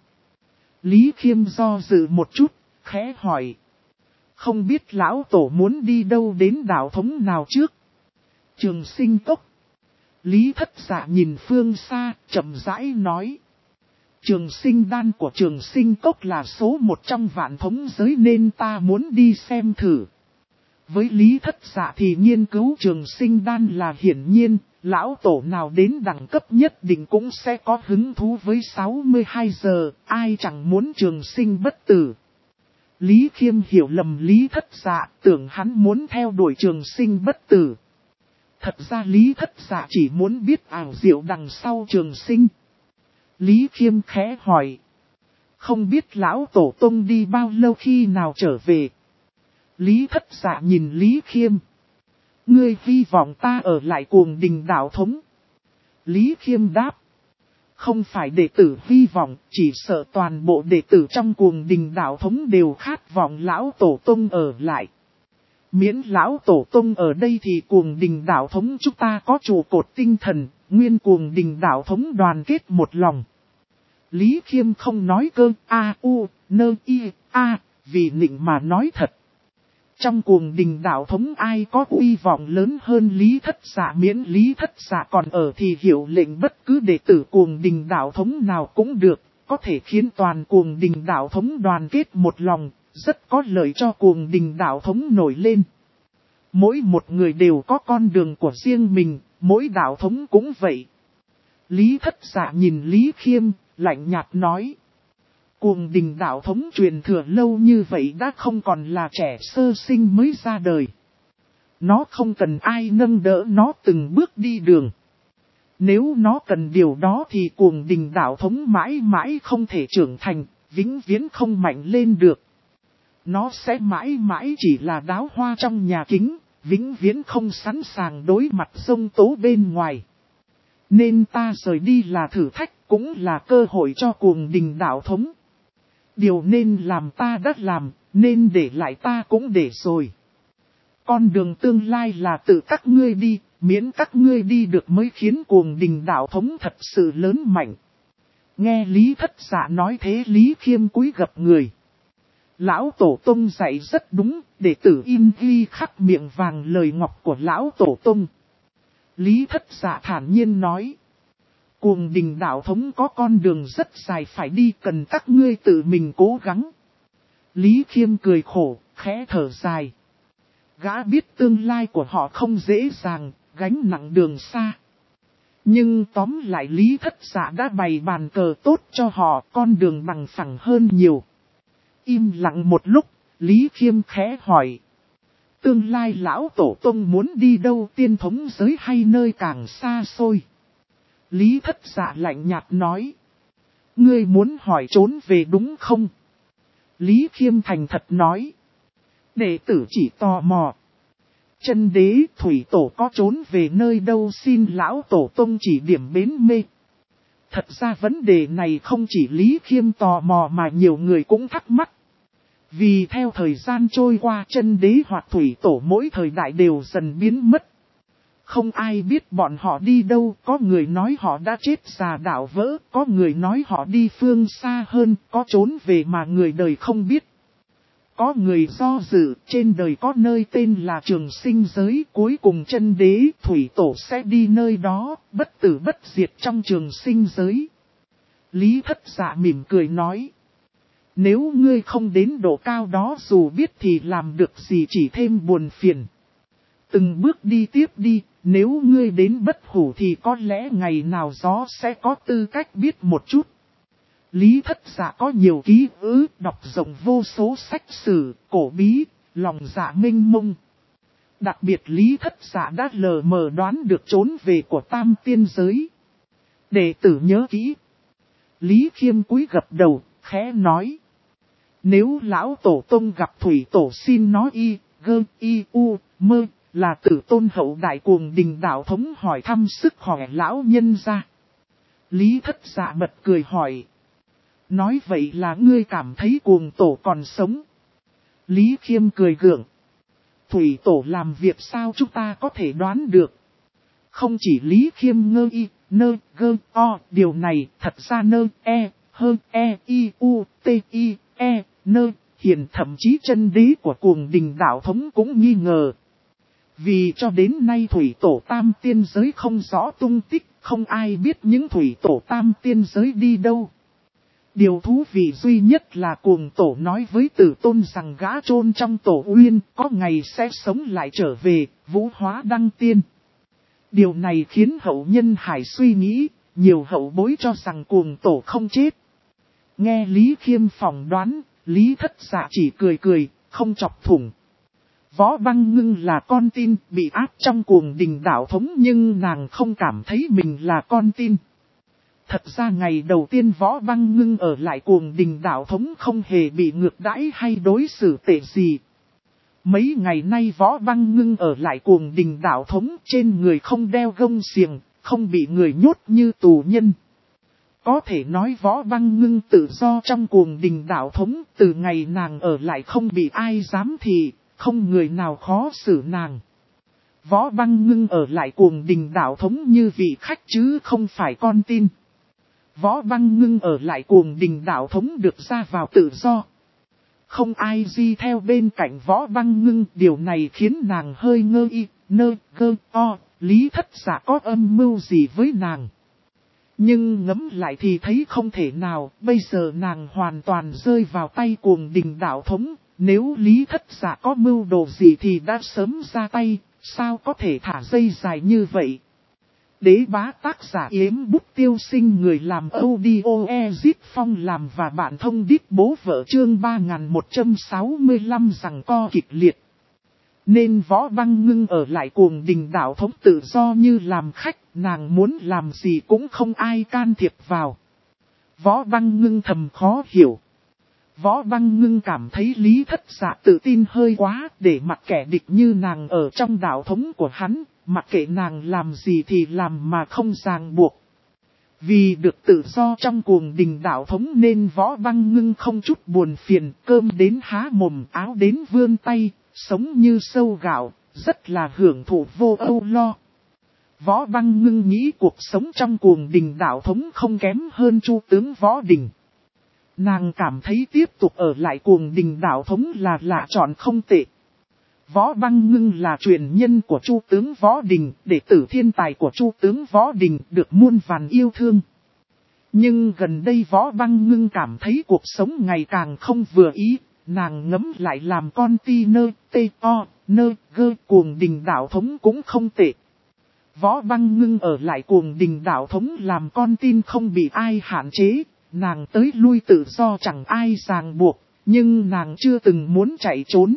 Lý Khiêm do dự một chút, khẽ hỏi. Không biết lão tổ muốn đi đâu, đến đạo thống nào trước? Trường Sinh Cốc. Lý Thất Dạ nhìn phương xa, chậm rãi nói. Trường Sinh đan của Trường Sinh Cốc là số một trong vạn thống giới nên ta muốn đi xem thử. Với Lý Thất Dạ thì nghiên cứu Trường Sinh đan là hiển nhiên, lão tổ nào đến đẳng cấp nhất định cũng sẽ có hứng thú với 62 giờ, ai chẳng muốn trường sinh bất tử. Lý Khiêm hiểu lầm Lý Thất Dạ, tưởng hắn muốn theo đuổi trường sinh bất tử. Thật ra Lý Thất Dạ chỉ muốn biết ảo diệu đằng sau trường sinh. Lý Khiêm khẽ hỏi. Không biết lão tổ tông đi bao lâu, khi nào trở về? Lý Thất Dạ nhìn Lý Khiêm. Ngươi hy vọng ta ở lại Cuồng Đình đạo thống? Lý Khiêm đáp. Không phải đệ tử hy vọng, chỉ sợ toàn bộ đệ tử trong Cuồng Đình đạo thống đều khát vọng lão tổ tông ở lại. Miễn lão tổ tông ở đây thì Cuồng Đình đạo thống chúng ta có trụ cột tinh thần, nguyên Cuồng Đình đạo thống đoàn kết một lòng. Lý Khiêm không nói cơ vì nịnh mà nói thật. Trong Cuồng Đình đạo thống ai có uy vọng lớn hơn Lý Thất Dạ, miễn Lý Thất Dạ còn ở thì hiệu lệnh bất cứ đệ tử Cuồng Đình đạo thống nào cũng được, có thể khiến toàn Cuồng Đình đạo thống đoàn kết một lòng, rất có lợi cho Cuồng Đình đạo thống nổi lên. Mỗi một người đều có con đường của riêng mình, mỗi đạo thống cũng vậy. Lý Thất Dạ nhìn Lý Khiêm, lạnh nhạt nói. Cuồng Đình đạo thống truyền thừa lâu như vậy đã không còn là trẻ sơ sinh mới ra đời. Nó không cần ai nâng đỡ nó từng bước đi đường. Nếu nó cần điều đó thì cuồng đình đạo thống mãi mãi không thể trưởng thành, vĩnh viễn không mạnh lên được. Nó sẽ mãi mãi chỉ là đóa hoa trong nhà kính, vĩnh viễn không sẵn sàng đối mặt giông tố bên ngoài. Nên ta rời đi là thử thách, cũng là cơ hội cho cuồng đình đạo thống. Điều nên làm ta đã làm, nên để lại ta cũng để rồi. Con đường tương lai là tự các ngươi đi, miễn các ngươi đi được mới khiến cuồng đình đạo thống thật sự lớn mạnh. Nghe Lý Thất Dạ nói thế, Lý Khiêm cúi gập người. Lão Tổ Tông dạy rất đúng, đệ tử in ghi khắc miệng vàng lời ngọc của Lão Tổ Tông. Lý Thất Dạ thản nhiên nói. Cuồng đình đạo thống có con đường rất dài phải đi, cần các ngươi tự mình cố gắng. Lý Khiêm cười khổ, khẽ thở dài. Gã biết tương lai của họ không dễ dàng, gánh nặng đường xa. Nhưng tóm lại Lý Thất Dạ đã bày bàn cờ tốt cho họ, con đường bằng phẳng hơn nhiều. Im lặng một lúc, Lý Khiêm khẽ hỏi. Tương lai Lão Tổ Tông muốn đi đâu, tiên thống giới hay nơi càng xa xôi? Lý Thất Dạ lạnh nhạt nói. Ngươi muốn hỏi trốn về đúng không? Lý Khiêm thành thật nói. Đệ tử chỉ tò mò. Chân đế thủy tổ có trốn về nơi đâu, xin Lão Tổ Tông chỉ điểm bến mê. Thật ra vấn đề này không chỉ Lý Khiêm tò mò mà nhiều người cũng thắc mắc. Vì theo thời gian trôi qua, chân đế hoặc thủy tổ mỗi thời đại đều dần biến mất. Không ai biết bọn họ đi đâu, có người nói họ đã chết già đảo vỡ, có người nói họ đi phương xa hơn, có trốn về mà người đời không biết. Có người do dự, trên đời có nơi tên là Trường Sinh Giới, cuối cùng chân đế thủy tổ sẽ đi nơi đó, bất tử bất diệt trong Trường Sinh Giới. Lý Thất Dạ mỉm cười nói. Nếu ngươi không đến độ cao đó, dù biết thì làm được gì, chỉ thêm buồn phiền. Từng bước đi tiếp đi, nếu ngươi đến bất hủ thì có lẽ ngày nào gió sẽ có tư cách biết một chút. Lý Thất Dạ có nhiều ký ức, đọc rộng vô số sách sử, cổ bí, lòng dạ mênh mông. Đặc biệt Lý Thất Dạ đã lờ mờ đoán được trốn về của Tam Tiên Giới. Đệ tử nhớ kỹ. Lý Khiêm cúi gập đầu, khẽ nói. Nếu Lão Tổ Tông gặp thủy tổ, xin nói y, gơ, y, u, mơ, là Tử Tôn hậu đại cuồng đình đạo thống hỏi thăm sức khỏe lão nhân ra. Lý Thất Dạ bật cười hỏi. Nói vậy là ngươi cảm thấy cuồng tổ còn sống. Lý Khiêm cười gượng. Thủy tổ làm việc sao chúng ta có thể đoán được. Không chỉ Lý Khiêm ngơ y, nơ, gơ, o, điều này thật ra nơ, e, hơ, e, i, u, t, i, e, nơ, hiện thậm chí chân đế của cuồng đình đạo thống cũng nghi ngờ. Vì cho đến nay thủy tổ Tam Tiên Giới không rõ tung tích, không ai biết những thủy tổ Tam Tiên Giới đi đâu. Điều thú vị duy nhất là cuồng tổ nói với Tử Tôn rằng gã chôn trong tổ uyên có ngày sẽ sống lại trở về, vũ hóa đăng tiên. Điều này khiến hậu nhân Hải suy nghĩ, nhiều hậu bối cho rằng cuồng tổ không chết. Nghe Lý Khiêm phỏng đoán, Lý Thất Dạ chỉ cười cười, không chọc thủng. Võ Băng Ngưng là con tin, bị áp trong cuồng đình đạo thống nhưng nàng không cảm thấy mình là con tin. Thật ra ngày đầu tiên Võ Băng Ngưng ở lại cuồng đình đạo thống không hề bị ngược đãi hay đối xử tệ gì. Mấy ngày nay Võ Băng Ngưng ở lại cuồng đình đạo thống, trên người không đeo gông xiềng, không bị người nhốt như tù nhân. Có thể nói Võ Băng Ngưng tự do trong cuồng đình đạo thống, từ ngày nàng ở lại không bị ai dám thị, không người nào khó xử nàng. Võ Băng Ngưng ở lại cuồng đình đạo thống như vị khách chứ không phải con tin. Võ Băng Ngưng ở lại cuồng đình đạo thống được ra vào tự do. Không ai đi theo bên cạnh Võ Băng Ngưng, điều này khiến nàng hơi ngơ y, nơ, gơ, o, Lý Thất Dạ có âm mưu gì với nàng. Nhưng ngẫm lại thì thấy không thể nào, bây giờ nàng hoàn toàn rơi vào tay cuồng đình đạo thống, nếu Lý Thất Dạ có mưu đồ gì thì đã sớm ra tay, sao có thể thả dây dài như vậy. Đế bá tác giả Yếm Bút Tiêu Sinh, người làm audio Ezip Phong làm và bạn thông đít bố vợ chương 3165 rằng co kịch liệt. Nên Võ Băng Ngưng ở lại Cuồng Đình đạo thống tự do như làm khách, nàng muốn làm gì cũng không ai can thiệp vào. Võ Băng Ngưng thầm khó hiểu. Võ Băng Ngưng cảm thấy Lý Thất Dạ tự tin hơi quá, để mặc kẻ địch như nàng ở trong đạo thống của hắn, mặc kệ nàng làm gì thì làm mà không ràng buộc. Vì được tự do trong Cuồng Đình đạo thống nên Võ Băng Ngưng không chút buồn phiền, cơm đến há mồm, áo đến vươn tay, sống như sâu gạo, rất là hưởng thụ vô âu lo. Võ Băng Ngưng nghĩ cuộc sống trong Cuồng Đình đạo thống không kém hơn Chu tướng Võ Đình. Nàng cảm thấy tiếp tục ở lại Cuồng Đình đạo thống là lựa chọn không tệ. Võ Băng Ngưng là truyền nhân của Chu tướng Võ Đình, đệ tử thiên tài của Chu tướng Võ Đình được muôn vàn yêu thương. Nhưng gần đây Võ Băng Ngưng cảm thấy cuộc sống ngày càng không vừa ý, nàng ngấm lại làm con ti nơ, tê o, nơ, gơ Cuồng Đình đạo thống cũng không tệ. Võ Băng Ngưng ở lại Cuồng Đình đạo thống làm con tin không bị ai hạn chế, nàng tới lui tự do chẳng ai ràng buộc, nhưng nàng chưa từng muốn chạy trốn.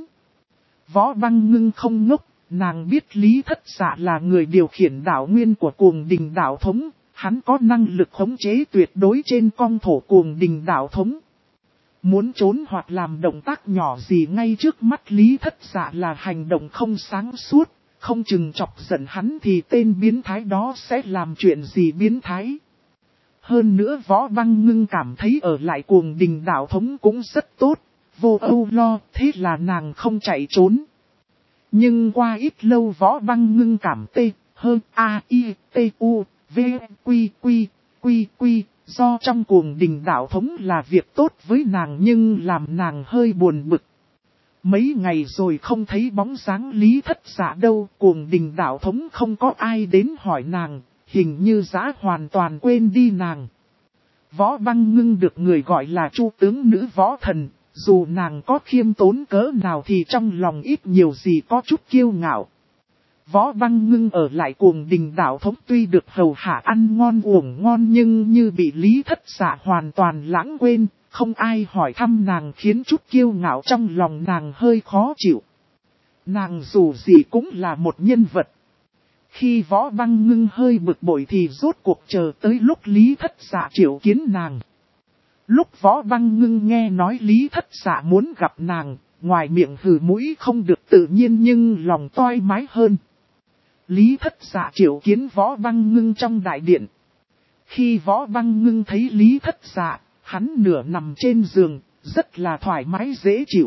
Võ Băng Ngưng không ngốc, nàng biết Lý Thất Dạ là người điều khiển đạo nguyên của Cuồng Đình đạo thống, hắn có năng lực khống chế tuyệt đối trên con thổ Cuồng Đình đạo thống. Muốn trốn hoặc làm động tác nhỏ gì ngay trước mắt Lý Thất Dạ là hành động không sáng suốt, không chừng chọc giận hắn thì tên biến thái đó sẽ làm chuyện gì biến thái. Hơn nữa Võ Băng Ngưng cảm thấy ở lại Cuồng Đình đạo thống cũng rất tốt, vô âu lo, thế là nàng không chạy trốn. Nhưng qua ít lâu Võ Băng Ngưng cảm tê, hơn a i t u v quy quy quy quy, do trong Cuồng Đình đạo thống là việc tốt với nàng nhưng làm nàng hơi buồn bực. Mấy ngày rồi không thấy bóng dáng Lý Thất Dạ đâu, Cuồng Đình đạo thống không có ai đến hỏi nàng, hình như Dã hoàn toàn quên đi nàng. Võ Băng Ngưng được người gọi là Chu tướng nữ võ thần, dù nàng có khiêm tốn cỡ nào thì trong lòng ít nhiều gì có chút kiêu ngạo. Võ Băng Ngưng ở lại Cuồng Đình đạo thống tuy được hầu hạ ăn ngon uổng ngon nhưng như bị Lý Thất Dạ hoàn toàn lãng quên, không ai hỏi thăm nàng khiến chút kiêu ngạo trong lòng nàng hơi khó chịu. Nàng dù gì cũng là một nhân vật. Khi Võ Băng Ngưng hơi bực bội thì rốt cuộc chờ tới lúc Lý Thất Dạ triệu kiến nàng. Lúc Võ Băng Ngưng nghe nói Lý Thất Dạ muốn gặp nàng, ngoài miệng hừ mũi không được tự nhiên nhưng lòng toai mái hơn. Lý Thất Dạ triệu kiến Võ Băng Ngưng trong đại điện. Khi Võ Băng Ngưng thấy Lý Thất Dạ, hắn nửa nằm trên giường, rất là thoải mái dễ chịu.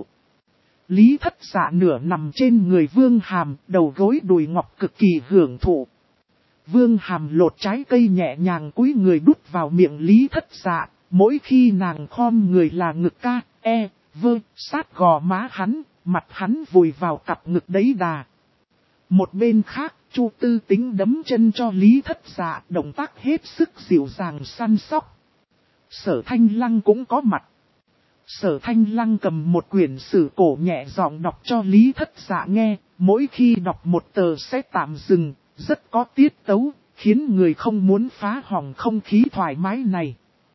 Lý Thất Dạ nửa nằm trên người Vương Hàm, đầu gối đùi ngọc cực kỳ hưởng thụ. Vương Hàm lột trái cây nhẹ nhàng cúi người đút vào miệng Lý Thất Dạ, mỗi khi nàng khom người là ngực ca, sát gò má hắn, mặt hắn vùi vào cặp ngực đấy đà. Một bên khác, Chu Tư Tính đấm chân cho Lý Thất Dạ, động tác hết sức dịu dàng săn sóc. Sở Thanh Lăng cũng có mặt. Sở Thanh Lăng cầm một quyển sử cổ nhẹ giọng đọc cho Lý Thất Dạ nghe, mỗi khi đọc một tờ sẽ tạm dừng, rất có tiết tấu, khiến người không muốn phá hỏng không khí thoải mái này.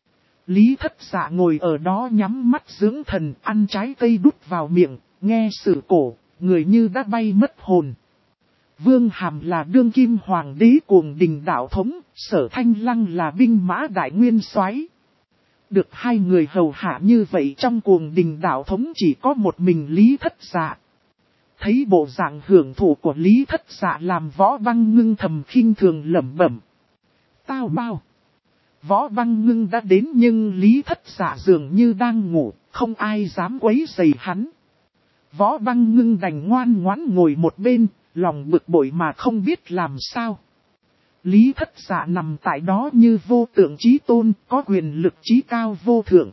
Lý Thất Dạ ngồi ở đó nhắm mắt dưỡng thần, ăn trái cây đút vào miệng, nghe sử cổ, người như đã bay mất hồn. Vương Hàm là đương kim hoàng đế Cuồng Đình đạo thống, Sở Thanh Lăng là binh mã đại nguyên soái. Được hai người hầu hạ như vậy trong Cuồng Đình đạo thống chỉ có một mình Lý Thất Dạ. Thấy bộ dạng hưởng thụ của Lý Thất Dạ làm Võ Băng Ngưng thầm khinh thường lẩm bẩm. Tao bao. Võ Băng Ngưng đã đến nhưng Lý Thất Dạ dường như đang ngủ, không ai dám quấy rầy hắn. Võ Băng Ngưng đành ngoan ngoãn ngồi một bên, lòng bực bội mà không biết làm sao. Lý Thất Dạ nằm tại đó như vô tượng chí tôn, có quyền lực chí cao vô thượng.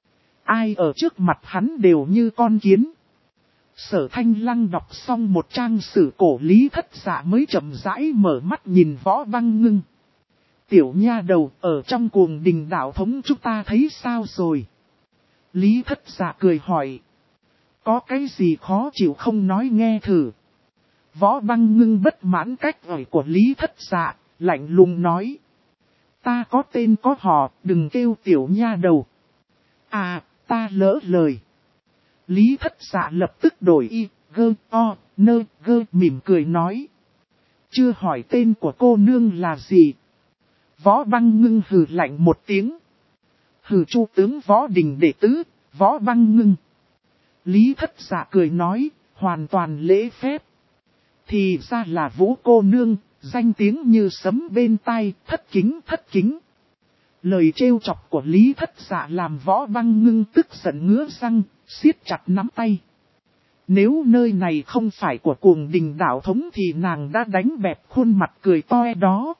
Ai ở trước mặt hắn đều như con kiến. Sở Thanh Lăng đọc xong một trang sử cổ Lý Thất Dạ mới chậm rãi mở mắt nhìn Võ Băng Ngưng. Tiểu nha đầu, ở trong Cuồng Đình đạo thống chúng ta thấy sao rồi? Lý Thất Dạ cười hỏi. Có cái gì khó chịu không nói nghe thử. Võ Băng Ngưng bất mãn cách gọi của Lý Thất Dạ, lạnh lùng nói. Ta có tên có họ, đừng kêu tiểu nha đầu. À, ta lỡ lời. Lý Thất Dạ lập tức đổi y, mỉm cười nói. Chưa hỏi tên của cô nương là gì? Võ Băng Ngưng hừ lạnh một tiếng. Hừ, Chu tướng Võ Đình đệ tứ, Võ Băng Ngưng. Lý Thất Dạ cười nói, hoàn toàn lễ phép. Thì ra là Vũ cô nương, danh tiếng như sấm bên tai, thất kính. Lời trêu chọc của Lý Thất Dạ làm Võ Băng Ngưng tức giận ngứa răng, siết chặt nắm tay. Nếu nơi này không phải của Cuồng Đình đạo thống thì nàng đã đánh bẹp khuôn mặt cười toe đó.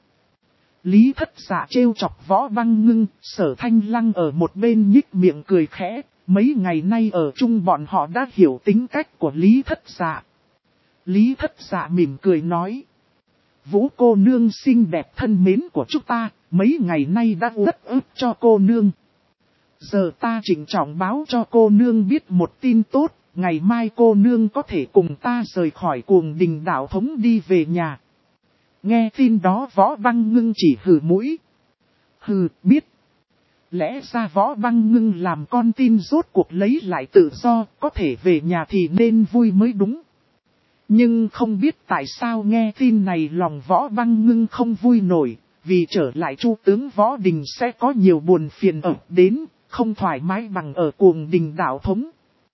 Lý Thất Dạ trêu chọc Võ Băng Ngưng, Sở Thanh Lăng ở một bên nhích miệng cười khẽ, mấy ngày nay ở chung bọn họ đã hiểu tính cách của Lý Thất Dạ. Lý Thất Dạ mỉm cười nói. Vũ cô nương xinh đẹp thân mến của chúng ta, mấy ngày nay đã rất ức cho cô nương. Giờ ta trịnh trọng báo cho cô nương biết một tin tốt, ngày mai cô nương có thể cùng ta rời khỏi Cuồng Đình đạo thống đi về nhà. Nghe tin đó Võ Băng Ngưng chỉ hừ mũi. Hừ, biết. Lẽ ra Võ Băng Ngưng làm con tin rốt cuộc lấy lại tự do, có thể về nhà thì nên vui mới đúng. Nhưng không biết tại sao nghe tin này lòng Võ Băng Ngưng không vui nổi, vì trở lại Chu tướng Võ Đình sẽ có nhiều buồn phiền ập đến, không thoải mái bằng ở Cuồng Đình đạo thống.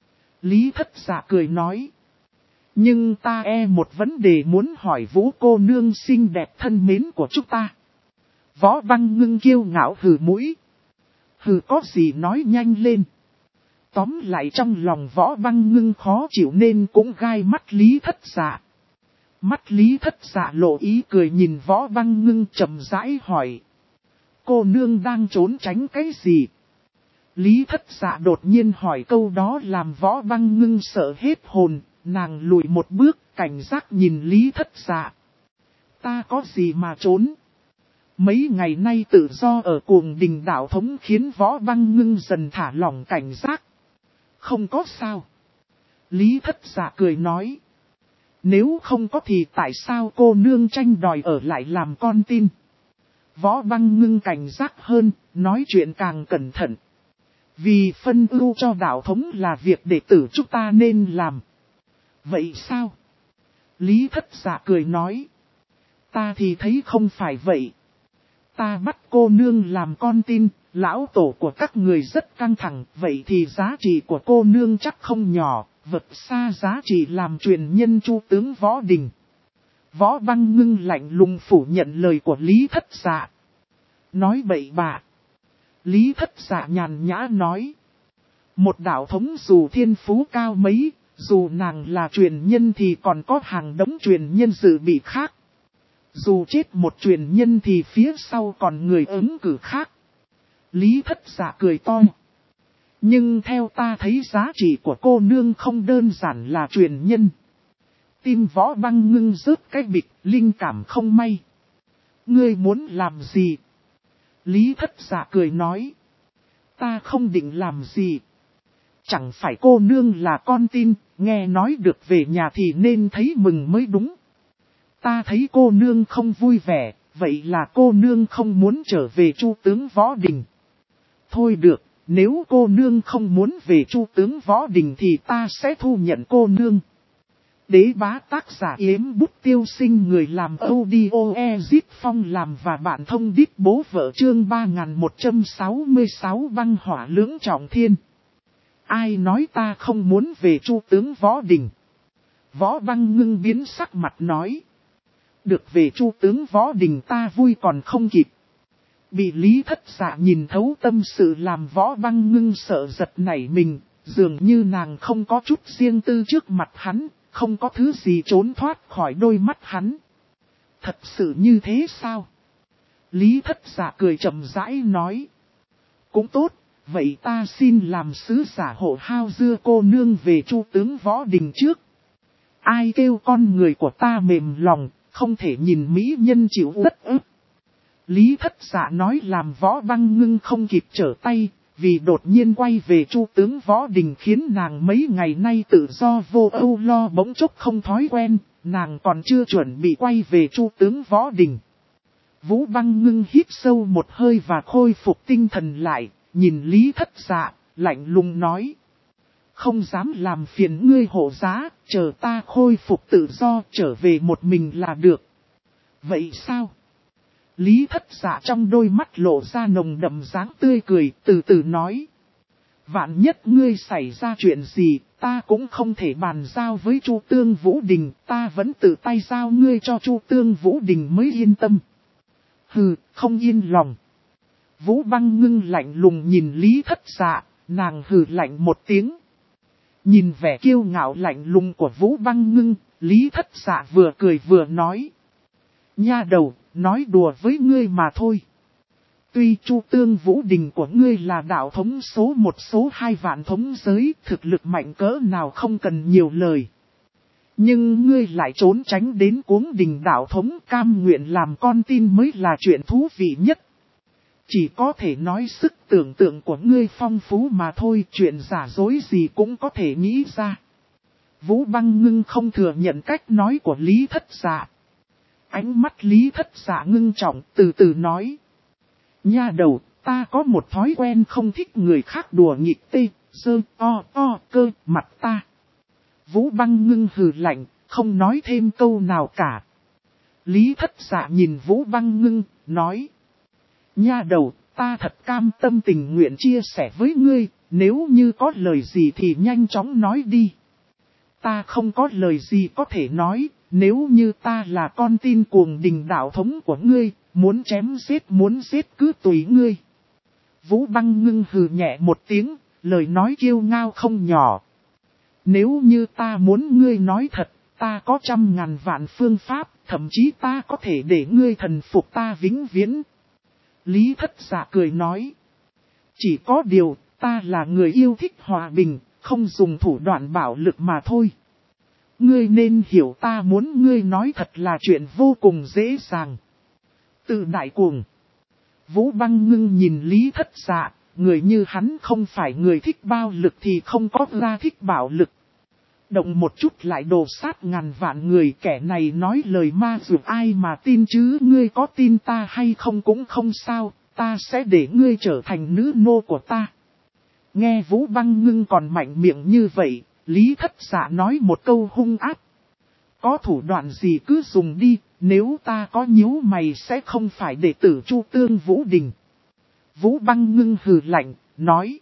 Lý Thất Dạ cười nói. Nhưng ta một vấn đề muốn hỏi Vũ cô nương xinh đẹp thân mến của chúng ta. Võ Băng Ngưng kiêu ngạo hừ mũi. Hừ, có gì nói nhanh lên. Tóm lại trong lòng Võ Băng Ngưng khó chịu nên cũng gai mắt Lý Thất Dạ. Mắt Lý Thất Dạ lộ ý cười nhìn Võ Băng Ngưng chậm rãi hỏi. Cô nương đang trốn tránh cái gì? Lý Thất Dạ đột nhiên hỏi câu đó làm Võ Băng Ngưng sợ hết hồn, nàng lùi một bước cảnh giác nhìn Lý Thất Dạ. Ta có gì mà trốn? Mấy ngày nay tự do ở Cuồng Đình đạo thống khiến Võ Băng Ngưng dần thả lỏng cảnh giác. Không có sao. Lý Thất Dạ cười nói. Nếu không có thì tại sao cô nương tranh đòi ở lại làm con tin? Võ Băng Ngưng cảnh giác hơn, nói chuyện càng cẩn thận. Vì phân ưu cho đạo thống là việc đệ tử chúng ta nên làm. Vậy sao? Lý Thất Dạ cười nói. Ta thì thấy không phải vậy. Ta bắt cô nương làm con tin, lão tổ của các người rất căng thẳng, vậy thì giá trị của cô nương chắc không nhỏ, vượt xa giá trị làm truyền nhân Chu tướng Võ Đình. Võ Băng Ngưng lạnh lùng phủ nhận lời của Lý Thất Dạ. Nói bậy bạ. Lý Thất Dạ nhàn nhã nói. Một đạo thống dù thiên phú cao mấy, dù nàng là truyền nhân thì còn có hàng đống truyền nhân dự bị khác. Dù chết một truyền nhân thì phía sau còn người ứng cử khác. Lý Thất Dạ cười to. Nhưng theo ta thấy giá trị của cô nương không đơn giản là truyền nhân. Tim Võ Băng Ngưng rớt cái bịch, linh cảm không may. Ngươi muốn làm gì? Lý Thất Dạ cười nói. Ta không định làm gì. Chẳng phải cô nương là con tin, nghe nói được về nhà thì nên thấy mừng mới đúng. Ta thấy cô nương không vui vẻ, vậy là cô nương không muốn trở về Chu tướng Võ Đình. Thôi được, nếu cô nương không muốn về Chu tướng Võ Đình thì ta sẽ thu nhận cô nương. Đế bá tác giả Yếm Bút Tiêu Sinh, người làm audio Ezit Phong làm và bạn thông đít bố vợ, chương 3166 băng hỏa lưỡng trọng thiên. Ai nói ta không muốn về Chu tướng Võ Đình? Võ Băng Ngưng biến sắc mặt nói. Được về Chu tướng Võ Đình ta vui còn không kịp. Bị Lý Thất Dạ nhìn thấu tâm sự làm Võ Băng Ngưng sợ giật nảy mình, dường như nàng không có chút riêng tư trước mặt hắn, không có thứ gì trốn thoát khỏi đôi mắt hắn. Thật sự như thế sao? Lý Thất Dạ cười chậm rãi nói. Cũng tốt, vậy ta xin làm sứ giả hộ hao dưa cô nương về Chu tướng Võ Đình trước. Ai kêu con người của ta mềm lòng, không thể nhìn mỹ nhân chịu đất ức. Lý Thất Dạ nói làm Võ Băng Ngưng không kịp trở tay, vì đột nhiên quay về Chu tướng Võ Đình khiến nàng mấy ngày nay tự do vô âu lo bỗng chốc không thói quen, nàng còn chưa chuẩn bị quay về Chu tướng Võ Đình. Vũ Băng Ngưng hít sâu một hơi và khôi phục tinh thần lại, nhìn Lý Thất Dạ, lạnh lùng nói. không dám làm phiền ngươi hộ giá, chờ ta khôi phục tự do trở về một mình là được. Vậy sao? Lý Thất Dạ trong đôi mắt lộ ra nồng đậm dáng tươi cười, từ từ nói. Vạn nhất ngươi xảy ra chuyện gì, ta cũng không thể bàn giao với Chu Tương Vũ Đình, ta vẫn tự tay giao ngươi cho Chu Tương Vũ Đình mới yên tâm. Hừ, không yên lòng. Vũ Băng Ngưng lạnh lùng nhìn Lý Thất Dạ, nàng hừ lạnh một tiếng. Nhìn vẻ kiêu ngạo lạnh lùng của Vũ Băng Ngưng, Lý Thất Dạ vừa cười vừa nói. Nha đầu, nói đùa với ngươi mà thôi. Tuy Chu Tương Vũ Đình của ngươi là đạo thống số 1 số 2 vạn thống giới, thực lực mạnh cỡ nào không cần nhiều lời. Nhưng ngươi lại trốn tránh đến cuống đình đạo thống, cam nguyện làm con tin mới là chuyện thú vị nhất. Chỉ có thể nói sức tưởng tượng của ngươi phong phú mà thôi, chuyện giả dối gì cũng có thể nghĩ ra. Vũ Băng Ngưng không thừa nhận cách nói của Lý Thất Dạ. Ánh mắt Lý Thất Dạ ngưng trọng, từ từ nói. Nha đầu, ta có một thói quen không thích người khác đùa nghịch tê, dơ, cơ, mặt ta. Vũ Băng Ngưng hừ lạnh, không nói thêm câu nào cả. Lý Thất Dạ nhìn Vũ Băng Ngưng, nói. Nha đầu, ta thật cam tâm tình nguyện chia sẻ với ngươi, nếu như có lời gì thì nhanh chóng nói đi. Ta không có lời gì có thể nói, nếu như ta là con tin cuồng đình đạo thống của ngươi, muốn giết cứ tùy ngươi. Vũ Băng Ngưng hừ nhẹ một tiếng, lời nói kiêu ngao không nhỏ. Nếu như ta muốn ngươi nói thật, ta có 100.000 vạn phương pháp, thậm chí ta có thể để ngươi thần phục ta vĩnh viễn. Lý Thất Dạ cười nói. Chỉ có điều, ta là người yêu thích hòa bình, không dùng thủ đoạn bạo lực mà thôi. Ngươi nên hiểu ta muốn ngươi nói thật là chuyện vô cùng dễ dàng. Từ đại cuồng. Vũ Băng Ngưng nhìn Lý Thất Dạ, người như hắn không phải người thích bao lực thì không có ra thích bạo lực. Động một chút lại đổ sát ngàn vạn người, kẻ này nói lời ma dược ai mà tin chứ, ngươi có tin ta hay không cũng không sao, ta sẽ để ngươi trở thành nữ nô của ta. Nghe Vũ Băng Ngưng còn mạnh miệng như vậy, Lý Thất Dạ nói một câu hung ác. Có thủ đoạn gì cứ dùng đi, nếu ta có nhíu mày sẽ không phải đệ tử Chu Tương Vũ Đình. Vũ Băng Ngưng hừ lạnh, nói.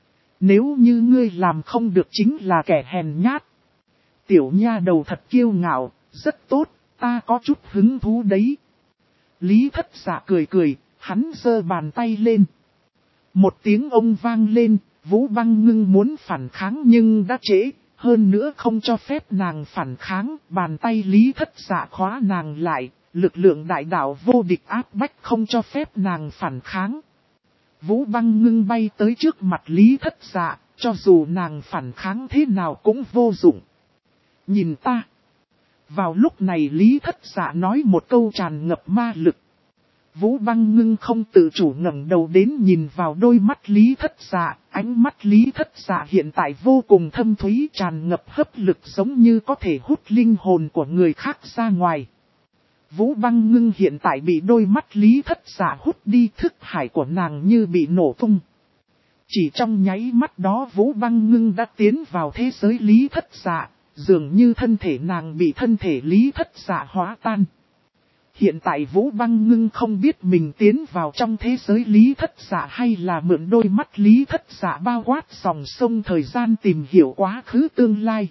Nếu như ngươi làm không được chính là kẻ hèn nhát. Tiểu nha đầu thật kiêu ngạo, rất tốt, ta có chút hứng thú đấy. Lý Thất Dạ cười cười, hắn giơ bàn tay lên. Một tiếng ông vang lên, Vũ Băng Ngưng muốn phản kháng nhưng đã trễ, hơn nữa không cho phép nàng phản kháng, bàn tay Lý Thất Dạ khóa nàng lại, lực lượng đại đạo vô địch áp bách không cho phép nàng phản kháng. Vũ Băng Ngưng bay tới trước mặt Lý Thất Dạ, cho dù nàng phản kháng thế nào cũng vô dụng. Nhìn ta. Vào lúc này Lý Thất Dạ nói một câu tràn ngập ma lực. Vũ Băng Ngưng không tự chủ ngẩng đầu đến nhìn vào đôi mắt Lý Thất Dạ, ánh mắt Lý Thất Dạ hiện tại vô cùng thâm thúy tràn ngập hấp lực giống như có thể hút linh hồn của người khác ra ngoài. Vũ Băng Ngưng hiện tại bị đôi mắt Lý Thất Dạ hút đi, thức hải của nàng như bị nổ tung. Chỉ trong nháy mắt đó Vũ Băng Ngưng đã tiến vào thế giới Lý Thất Dạ, dường như thân thể nàng bị thân thể Lý Thất Dạ hóa tan. Hiện tại Vũ Băng Ngưng không biết mình tiến vào trong thế giới Lý Thất Dạ hay là mượn đôi mắt Lý Thất Dạ bao quát dòng sông thời gian tìm hiểu quá khứ tương lai.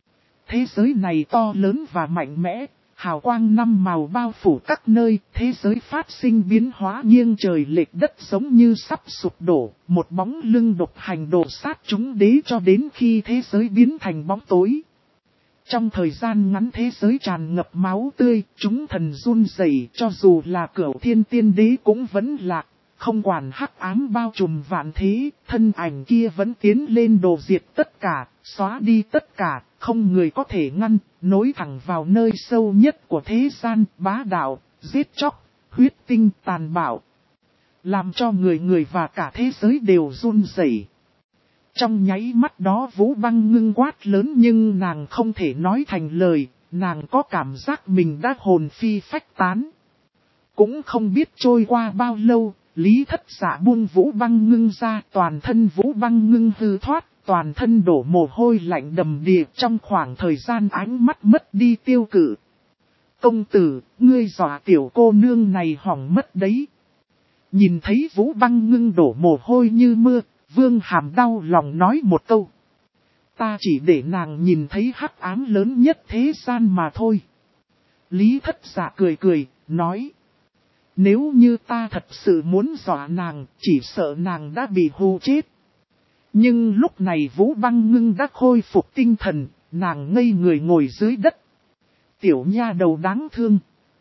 Thế giới này to lớn và mạnh mẽ, hào quang năm màu bao phủ các nơi, thế giới phát sinh biến hóa nghiêng trời lệch đất giống như sắp sụp đổ, một bóng lưng độc hành đổ sát chúng đế cho đến khi thế giới biến thành bóng tối. Trong thời gian ngắn thế giới tràn ngập máu tươi, chúng thần run rẩy, cho dù là Cửu Thiên Tiên Đế cũng vẫn lạc, không quản hắc ám bao trùm vạn thế, thân ảnh kia vẫn tiến lên đồ diệt tất cả, xóa đi tất cả, không người có thể ngăn, nối thẳng vào nơi sâu nhất của thế gian, bá đạo, giết chóc, huyết tinh tàn bạo, làm cho người và cả thế giới đều run rẩy. Trong nháy mắt đó Vũ Băng Ngưng quát lớn nhưng nàng không thể nói thành lời, nàng có cảm giác mình đã hồn phi phách tán. Cũng không biết trôi qua bao lâu, Lý Thất Dạ buông Vũ Băng Ngưng ra, toàn thân Vũ Băng Ngưng hư thoát, toàn thân đổ mồ hôi lạnh đầm đìa trong khoảng thời gian ánh mắt mất đi tiêu cự. Công tử, ngươi dọa tiểu cô nương này hỏng mất đấy. Nhìn thấy Vũ Băng Ngưng đổ mồ hôi như mưa, Vương Hàm đau lòng nói một câu. Ta chỉ để nàng nhìn thấy hắc ám lớn nhất thế gian mà thôi. Lý Thất Dạ cười cười, nói. Nếu như ta thật sự muốn dọa nàng, chỉ sợ nàng đã bị hù chết. Nhưng lúc này Vũ Băng Ngưng đã khôi phục tinh thần, nàng ngây người ngồi dưới đất. Tiểu nha đầu đáng thương.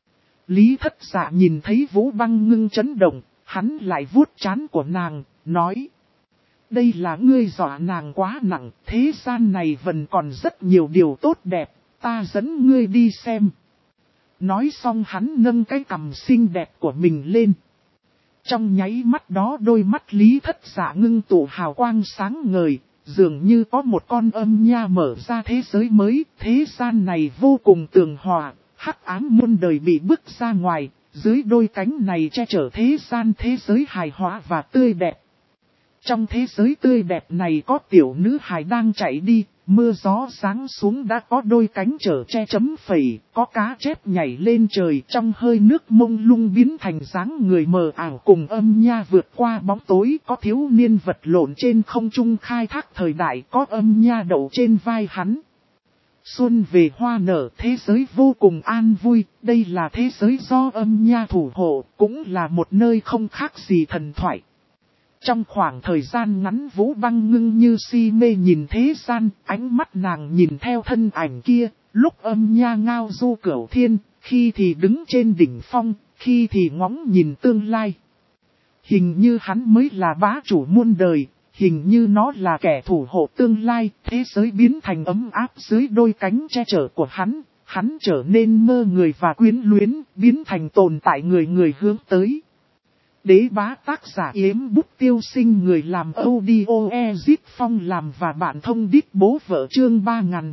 Lý Thất Dạ nhìn thấy Vũ Băng Ngưng chấn động, hắn lại vuốt trán của nàng, nói. Đây là ngươi dọa nàng quá nặng, thế gian này vẫn còn rất nhiều điều tốt đẹp, ta dẫn ngươi đi xem. Nói xong hắn nâng cái cằm xinh đẹp của mình lên. Trong nháy mắt đó đôi mắt Lý Thất Dạ ngưng tụ hào quang sáng ngời, dường như có một con âm nha mở ra thế giới mới, thế gian này vô cùng tường hòa, hắc ám muôn đời bị bức ra ngoài, dưới đôi cánh này che chở thế gian thế giới hài hòa và tươi đẹp. Trong thế giới tươi đẹp này có tiểu nữ hài đang chạy đi, mưa gió sáng xuống đã có đôi cánh chở che chấm phẩy, có cá chép nhảy lên trời trong hơi nước mông lung biến thành dáng người mờ ảo cùng âm nha vượt qua bóng tối, có thiếu niên vật lộn trên không trung khai thác thời đại, có âm nha đậu trên vai hắn. Xuân về hoa nở, thế giới vô cùng an vui, đây là thế giới do âm nha thủ hộ, cũng là một nơi không khác gì thần thoại. Trong khoảng thời gian ngắn Vũ Băng Ngưng như si mê nhìn thế gian, ánh mắt nàng nhìn theo thân ảnh kia, lúc âm nha ngao du cửu thiên, khi thì đứng trên đỉnh phong, khi thì ngóng nhìn tương lai. Hình như hắn mới là bá chủ muôn đời, hình như nó là kẻ thủ hộ tương lai, thế giới biến thành ấm áp dưới đôi cánh che chở của hắn trở nên mơ người và quyến luyến, biến thành tồn tại người người hướng tới. Đế bá tác giả Yếm Bút Tiêu Sinh, người làm audio Ezit Phong làm và bạn thông đít bố vợ, chương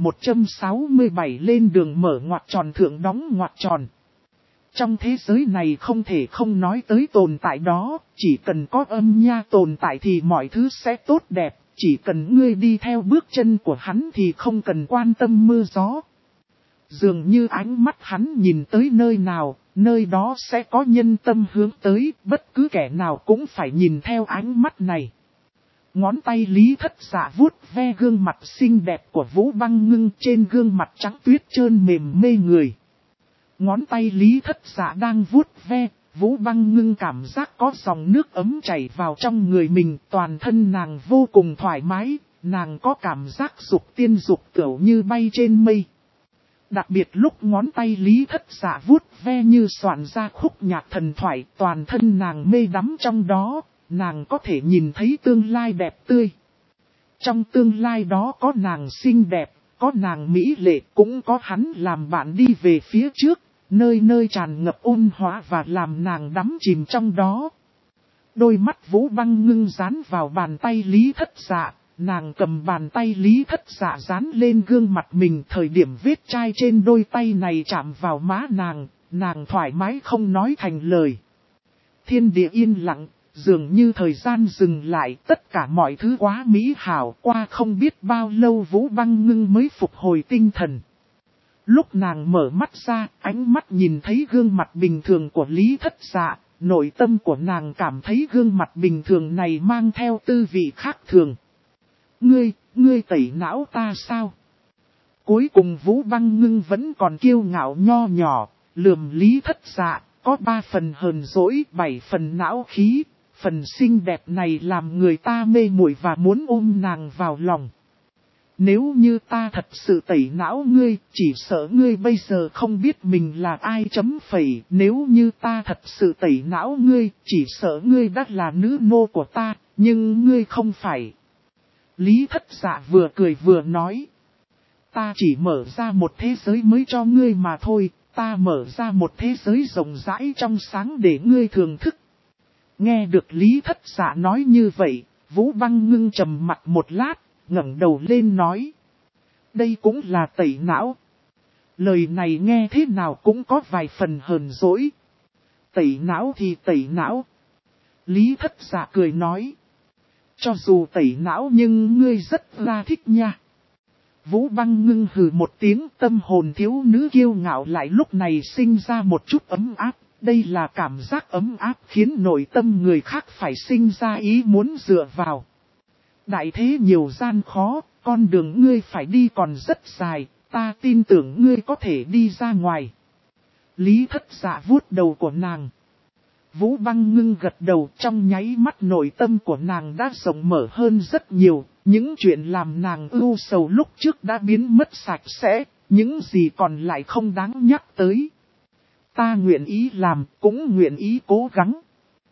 3167 lên đường mở ngoặc tròn thượng đóng ngoặc tròn. Trong thế giới này không thể không nói tới tồn tại đó, chỉ cần có âm nha tồn tại thì mọi thứ sẽ tốt đẹp, chỉ cần ngươi đi theo bước chân của hắn thì không cần quan tâm mưa gió. Dường như ánh mắt hắn nhìn tới nơi nào, nơi đó sẽ có nhân tâm hướng tới, bất cứ kẻ nào cũng phải nhìn theo ánh mắt này. Ngón tay Lý Thất Dạ vuốt ve gương mặt xinh đẹp của Vũ Băng Ngưng, trên gương mặt trắng tuyết trơn mềm mê người. Ngón tay Lý Thất Dạ đang vuốt ve, Vũ Băng Ngưng cảm giác có dòng nước ấm chảy vào trong người mình, toàn thân nàng vô cùng thoải mái, nàng có cảm giác dục tiên dục tửu như bay trên mây. Đặc biệt lúc ngón tay Lý Thất Dạ vuốt ve như soạn ra khúc nhạc thần thoại, toàn thân nàng mê đắm trong đó, nàng có thể nhìn thấy tương lai đẹp tươi. Trong tương lai đó có nàng xinh đẹp, có nàng mỹ lệ, cũng có hắn làm bạn đi về phía trước, nơi nơi tràn ngập ôn hòa và làm nàng đắm chìm trong đó. Đôi mắt Vũ Băng Ngưng dán vào bàn tay Lý Thất Dạ. Nàng cầm bàn tay Lý Thất Dạ dán lên gương mặt mình, thời điểm vết chai trên đôi tay này chạm vào má nàng thoải mái không nói thành lời. Thiên địa yên lặng, dường như thời gian dừng lại, tất cả mọi thứ quá mỹ hảo, qua không biết bao lâu Vũ Băng Ngưng mới phục hồi tinh thần. Lúc nàng mở mắt ra, ánh mắt nhìn thấy gương mặt bình thường của Lý Thất Dạ, nội tâm của nàng cảm thấy gương mặt bình thường này mang theo tư vị khác thường. Ngươi tẩy não ta sao? Cuối cùng Vũ Băng Ngưng vẫn còn kiêu ngạo nho nhỏ, lườm Lý Thất Dạ, có 3 phần hờn dỗi, 7 phần não khí, phần xinh đẹp này làm người ta mê muội và muốn ôm nàng vào lòng. Nếu như ta thật sự tẩy não ngươi, chỉ sợ ngươi bây giờ không biết mình là ai chấm phẩy. Nếu như ta thật sự tẩy não ngươi, chỉ sợ ngươi đã là nữ nô của ta, nhưng ngươi không phải. Lý Thất Dạ vừa cười vừa nói. Ta chỉ mở ra một thế giới mới cho ngươi mà thôi, ta mở ra một thế giới rộng rãi trong sáng để ngươi thưởng thức. Nghe được Lý Thất Dạ nói như vậy, Vũ Băng Ngưng trầm mặt một lát, ngẩng đầu lên nói. Đây cũng là tẩy não. Lời này nghe thế nào cũng có vài phần hờn dỗi. Tẩy não thì tẩy não. Lý Thất Dạ cười nói. cho dù tẩy não nhưng ngươi rất là thích nha. Vũ Băng Ngưng hừ một tiếng, tâm hồn thiếu nữ kiêu ngạo lại lúc này sinh ra một chút ấm áp. Đây là cảm giác ấm áp khiến nội tâm người khác phải sinh ra ý muốn dựa vào. Đại thế nhiều gian khó, con đường ngươi phải đi còn rất dài, ta tin tưởng ngươi có thể đi ra ngoài. Lý Thất Dạ vuốt đầu của nàng. Vũ Băng Ngưng gật đầu, trong nháy mắt nội tâm của nàng đã rộng mở hơn rất nhiều. Những chuyện làm nàng ưu sầu lúc trước đã biến mất sạch sẽ, những gì còn lại không đáng nhắc tới. Ta nguyện ý làm, cũng nguyện ý cố gắng.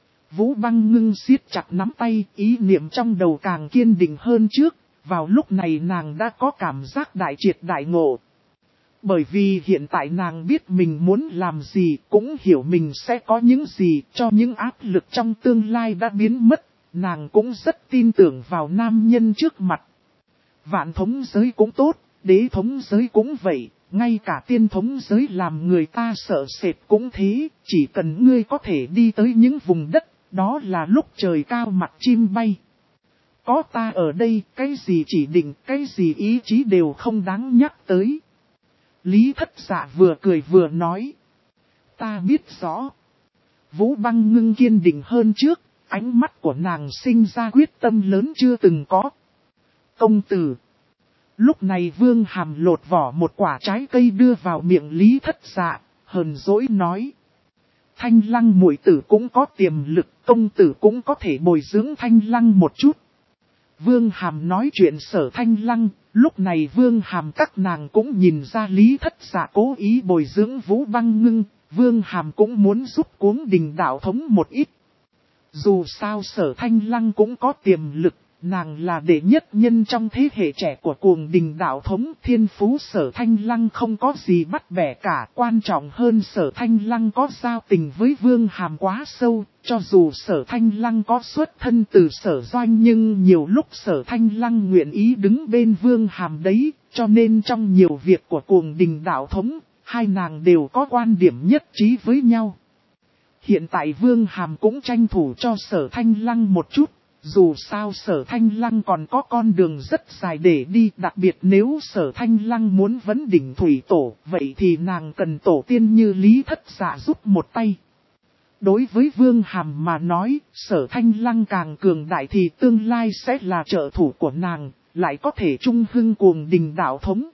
Vũ Băng Ngưng siết chặt nắm tay, ý niệm trong đầu càng kiên định hơn trước. Vào lúc này nàng đã có cảm giác đại triệt đại ngộ. Bởi vì hiện tại nàng biết mình muốn làm gì, cũng hiểu mình sẽ có những gì, cho những áp lực trong tương lai đã biến mất, nàng cũng rất tin tưởng vào nam nhân trước mặt. Vạn thống giới cũng tốt, đế thống giới cũng vậy, ngay cả tiên thống giới làm người ta sợ sệt cũng thế, chỉ cần ngươi có thể đi tới những vùng đất, đó là lúc trời cao mặt chim bay. Có ta ở đây, cái gì chỉ định, cái gì ý chí đều không đáng nhắc tới. Lý Thất Dạ vừa cười vừa nói. Ta biết rõ. Vũ Băng Ngưng kiên định hơn trước, ánh mắt của nàng sinh ra quyết tâm lớn chưa từng có. Công tử. Lúc này Vương Hàm lột vỏ một quả trái cây đưa vào miệng Lý Thất Dạ, hờn dỗi nói. Thanh Lăng muội tử cũng có tiềm lực, công tử cũng có thể bồi dưỡng Thanh Lăng một chút. Vương Hàm nói chuyện Sở Thanh Lăng, lúc này Vương Hàm các nàng cũng nhìn ra Lý Thất Dạ cố ý bồi dưỡng Vũ Băng Ngưng, Vương Hàm cũng muốn giúp Cuồng Đình đạo thống một ít. Dù sao Sở Thanh Lăng cũng có tiềm lực, nàng là đệ nhất nhân trong thế hệ trẻ của Cuồng Đình đạo thống, thiên phú Sở Thanh Lăng không có gì bắt bẻ cả, quan trọng hơn Sở Thanh Lăng có giao tình với Vương Hàm quá sâu, cho dù Sở Thanh Lăng có xuất thân từ Sở Doanh nhưng nhiều lúc Sở Thanh Lăng nguyện ý đứng bên Vương Hàm đấy, cho nên trong nhiều việc của Cuồng Đình đạo thống, hai nàng đều có quan điểm nhất trí với nhau. Hiện tại Vương Hàm cũng tranh thủ cho Sở Thanh Lăng một chút. Dù sao Sở Thanh Lăng còn có con đường rất dài để đi, đặc biệt nếu Sở Thanh Lăng muốn vấn đỉnh thủy tổ, vậy thì nàng cần tổ tiên như Lý Thất Dạ giúp một tay. Đối với Vương Hàm mà nói, Sở Thanh Lăng càng cường đại thì tương lai sẽ là trợ thủ của nàng, lại có thể trung hưng Cuồng Đình đạo thống.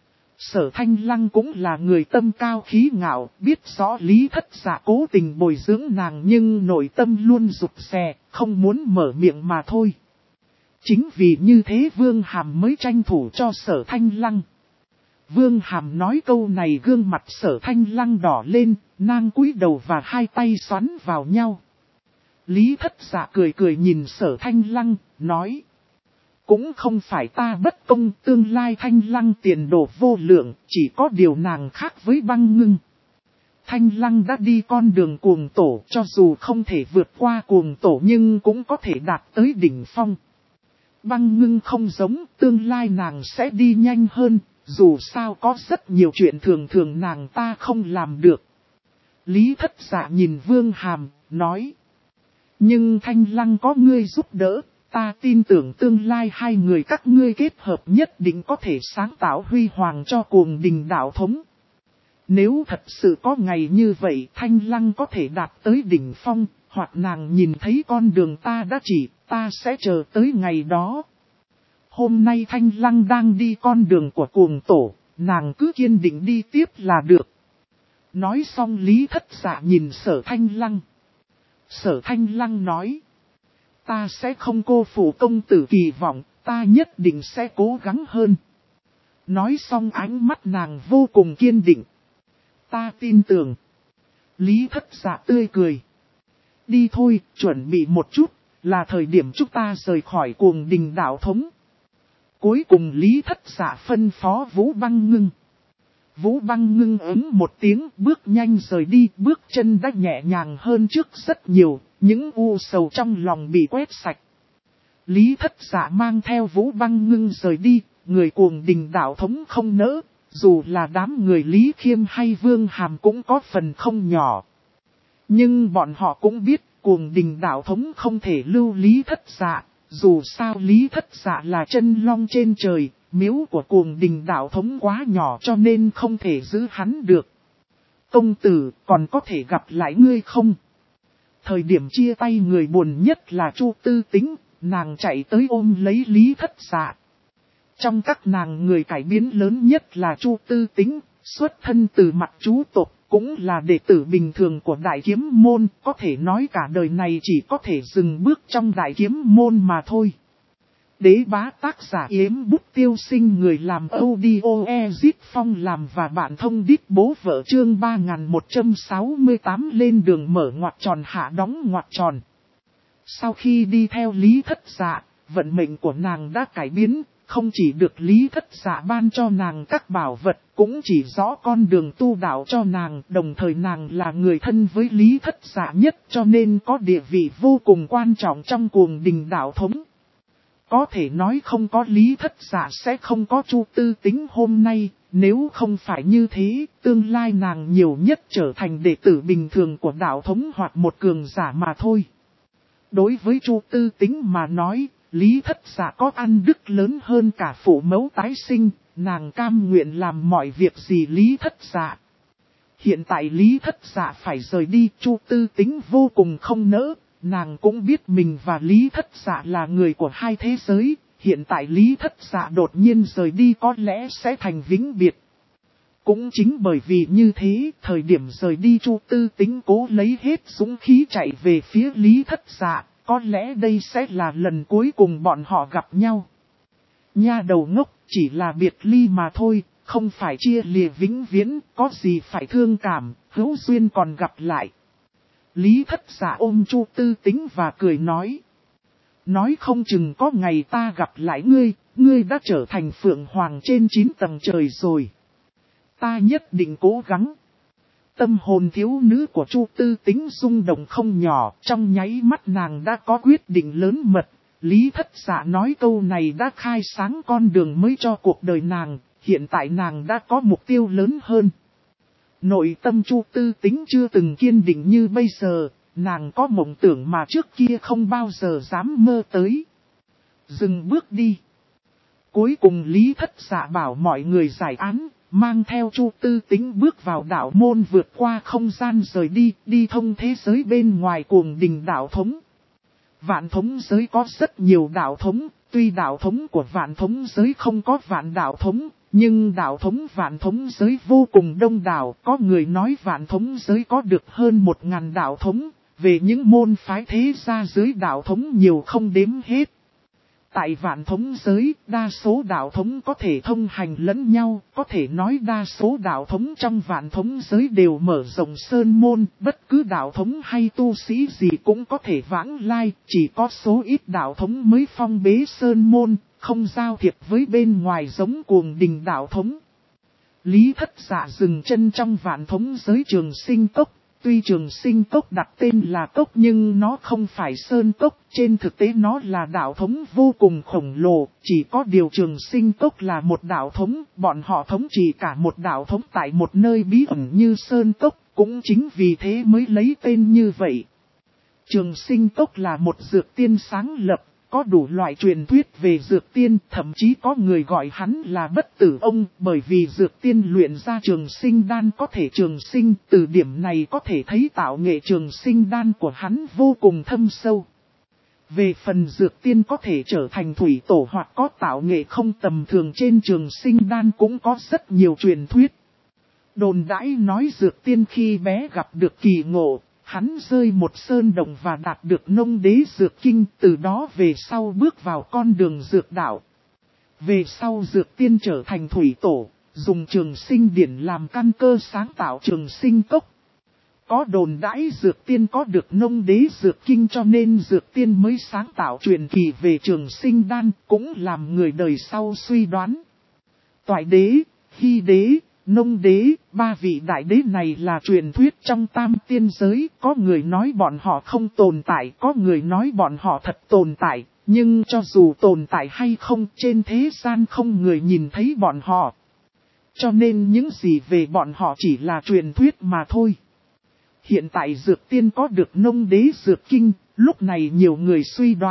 Sở Thanh Lăng cũng là người tâm cao khí ngạo, biết rõ Lý Thất Dạ cố tình bồi dưỡng nàng nhưng nội tâm luôn rụt rè, không muốn mở miệng mà thôi. Chính vì như thế Vương Hàm mới tranh thủ cho Sở Thanh Lăng. Vương Hàm nói câu này gương mặt Sở Thanh Lăng đỏ lên, nàng cúi đầu và hai tay xoắn vào nhau. Lý Thất Dạ cười cười nhìn Sở Thanh Lăng, nói. Cũng không phải ta bất công, tương lai Thanh Lăng tiền đồ vô lượng, chỉ có điều nàng khác với Băng Ngưng. Thanh Lăng đã đi con đường Cuồng Tổ, cho dù không thể vượt qua Cuồng Tổ nhưng cũng có thể đạt tới đỉnh phong. Băng Ngưng không giống, tương lai nàng sẽ đi nhanh hơn, dù sao có rất nhiều chuyện thường thường nàng ta không làm được. Lý Thất Dạ nhìn Vương Hàm, nói. Nhưng Thanh Lăng có ngươi giúp đỡ. Ta tin tưởng tương lai hai người các ngươi kết hợp nhất định có thể sáng tạo huy hoàng cho Cuồng Đình đạo thống. Nếu thật sự có ngày như vậy Thanh Lăng có thể đạt tới đỉnh phong, hoặc nàng nhìn thấy con đường ta đã chỉ, ta sẽ chờ tới ngày đó. Hôm nay Thanh Lăng đang đi con đường của Cuồng Tổ, nàng cứ kiên định đi tiếp là được. Nói xong Lý Thất Dạ nhìn Sở Thanh Lăng. Sở Thanh Lăng nói. Ta sẽ không cô phụ công tử kỳ vọng, ta nhất định sẽ cố gắng hơn. Nói xong ánh mắt nàng vô cùng kiên định. Ta tin tưởng. Lý Thất Dạ tươi cười. Đi thôi, chuẩn bị một chút, là thời điểm chúng ta rời khỏi Cuồng Đình đạo thống. Cuối cùng Lý Thất Dạ phân phó Vũ Băng Ngưng. Vũ Băng Ngưng ứng một tiếng bước nhanh rời đi, bước chân đã nhẹ nhàng hơn trước rất nhiều, những u sầu trong lòng bị quét sạch. Lý Thất Dạ mang theo Vũ Băng Ngưng rời đi, người Cuồng Đình đạo thống không nỡ, dù là đám người Lý Khiêm hay Vương Hàm cũng có phần không nhỏ. Nhưng bọn họ cũng biết Cuồng Đình đạo thống không thể lưu Lý Thất Dạ, Dù sao Lý Thất Dạ là chân long trên trời, miếu của Cuồng Đình đạo thống quá nhỏ cho nên không thể giữ hắn được. Công tử, còn có thể gặp lại ngươi không? Thời điểm chia tay người buồn nhất là Chu Tư Tính, nàng chạy tới ôm lấy Lý Thất Dạ. Trong các nàng người cải biến lớn nhất là Chu Tư Tính, xuất thân từ mặt chú tộc, cũng là đệ tử bình thường của Đại Kiếm Môn, có thể nói cả đời này chỉ có thể dừng bước trong Đại Kiếm Môn mà thôi. Đế bá tác giả Yếm Bút Tiêu Sinh, người làm audio Ezit Phong làm và bạn thông đít bố vợ, chương 3168 lên đường mở ngoặc tròn hạ đóng ngoặc tròn. Sau khi đi theo Lý Thất Dạ, vận mệnh của nàng đã cải biến, không chỉ được Lý Thất Dạ ban cho nàng các bảo vật, cũng chỉ rõ con đường tu đạo cho nàng, đồng thời nàng là người thân với Lý Thất Dạ nhất cho nên có địa vị vô cùng quan trọng trong Cuồng Đình đạo thống. Có thể nói không có Lý Thất Dạ sẽ không có Chu Tư Tính hôm nay, nếu không phải như thế, tương lai nàng nhiều nhất trở thành đệ tử bình thường của đạo thống hoặc một cường giả mà thôi. Đối với Chu Tư Tính mà nói, Lý Thất Dạ có ăn đức lớn hơn cả phụ mẫu tái sinh, nàng cam nguyện làm mọi việc gì Lý Thất Dạ. Hiện tại Lý Thất Dạ phải rời đi, Chu Tư Tính vô cùng không nỡ. Nàng cũng biết mình và Lý Thất Dạ là người của hai thế giới, hiện tại Lý Thất Dạ đột nhiên rời đi có lẽ sẽ thành vĩnh biệt. Cũng chính bởi vì như thế, thời điểm rời đi Chu Tư Tính cố lấy hết dũng khí chạy về phía Lý Thất Dạ, có lẽ đây sẽ là lần cuối cùng bọn họ gặp nhau. Nha đầu ngốc, chỉ là biệt ly mà thôi, không phải chia lìa vĩnh viễn, có gì phải thương cảm, hữu duyên còn gặp lại. Lý Thất Dạ ôm Chu Tư Tính và cười nói. Nói không chừng có ngày ta gặp lại ngươi, ngươi đã trở thành phượng hoàng trên 9 tầng trời rồi. Ta nhất định cố gắng. Tâm hồn thiếu nữ của Chu Tư Tính rung động không nhỏ, trong nháy mắt nàng đã có quyết định lớn mật. Lý Thất Dạ nói câu này đã khai sáng con đường mới cho cuộc đời nàng, hiện tại nàng đã có mục tiêu lớn hơn. Nội tâm Chu Tư Tính chưa từng kiên định như bây giờ, nàng có mộng tưởng mà trước kia không bao giờ dám mơ tới. Dừng bước đi. Cuối cùng Lý Thất Dạ bảo mọi người giải án, mang theo Chu Tư Tính bước vào đạo môn, vượt qua không gian rời đi, đi thông thế giới bên ngoài Cuồng Đình đạo thống. Vạn thống giới có rất nhiều đạo thống, tuy đạo thống của vạn thống giới không có vạn đạo thống, nhưng đạo thống vạn thống giới vô cùng đông đảo, có người nói vạn thống giới có được hơn 1000 đạo thống, về những môn phái thế gia dưới đạo thống nhiều không đếm hết. Tại vạn thống giới, đa số đạo thống có thể thông hành lẫn nhau, có thể nói đa số đạo thống trong vạn thống giới đều mở rộng sơn môn, bất cứ đạo thống hay tu sĩ gì cũng có thể vãng lai, chỉ có số ít đạo thống mới phong bế sơn môn, không giao thiệp với bên ngoài giống Cuồng Đình đạo thống. Lý Thất Dạ dừng chân trong vạn thống giới Trường Sinh Cốc. Tuy Trường Sinh Cốc đặt tên là cốc nhưng nó không phải sơn cốc, trên thực tế nó là đạo thống vô cùng khổng lồ, chỉ có điều Trường Sinh Cốc là một đạo thống, bọn họ thống trị cả một đạo thống tại một nơi bí ẩn như sơn cốc, cũng chính vì thế mới lấy tên như vậy. Trường Sinh Cốc là một dược tiên sáng lập, có đủ loại truyền thuyết về dược tiên, thậm chí có người gọi hắn là bất tử ông, bởi vì dược tiên luyện ra trường sinh đan có thể trường sinh, từ điểm này có thể thấy tạo nghệ trường sinh đan của hắn vô cùng thâm sâu. Về phần dược tiên có thể trở thành thủy tổ hoặc có tạo nghệ không tầm thường trên trường sinh đan cũng có rất nhiều truyền thuyết. Đồn đãi nói dược tiên khi bé gặp được kỳ ngộ. Hắn rơi một sơn động và đạt được nông đế dược kinh, từ đó về sau bước vào con đường dược đạo. Về sau dược tiên trở thành thủy tổ, dùng trường sinh điển làm căn cơ sáng tạo Trường Sinh Cốc. Có đồn đãi dược tiên có được nông đế dược kinh cho nên dược tiên mới sáng tạo truyền kỳ về trường sinh đan, cũng làm người đời sau suy đoán. Toại đế, Hy đế, Nông đế, ba vị đại đế này là truyền thuyết trong tam tiên giới, có người nói bọn họ không tồn tại, có người nói bọn họ thật tồn tại, nhưng cho dù tồn tại hay không trên thế gian không người nhìn thấy bọn họ. Cho nên những gì về bọn họ chỉ là truyền thuyết mà thôi. Hiện tại dược tiên có được nông đế dược kinh, lúc này nhiều người suy đoán,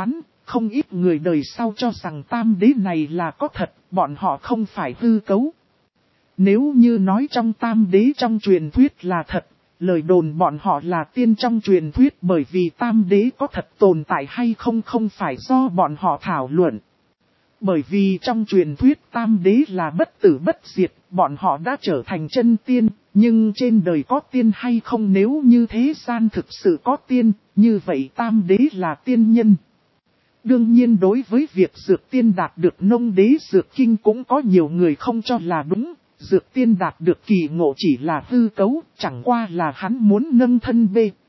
không ít người đời sau cho rằng tam đế này là có thật, bọn họ không phải hư cấu. Nếu như nói trong tam đế trong truyền thuyết là thật, lời đồn bọn họ là tiên trong truyền thuyết, bởi vì tam đế có thật tồn tại hay không không phải do bọn họ thảo luận. Bởi vì trong truyền thuyết tam đế là bất tử bất diệt, bọn họ đã trở thành chân tiên, nhưng trên đời có tiên hay không, nếu như thế gian thực sự có tiên, như vậy tam đế là tiên nhân. Đương nhiên đối với việc dược tiên đạt được nông đế dược kinh cũng có nhiều người không cho là đúng, dược tiên đạt được kỳ ngộ chỉ là hư cấu, chẳng qua là hắn muốn nâng thân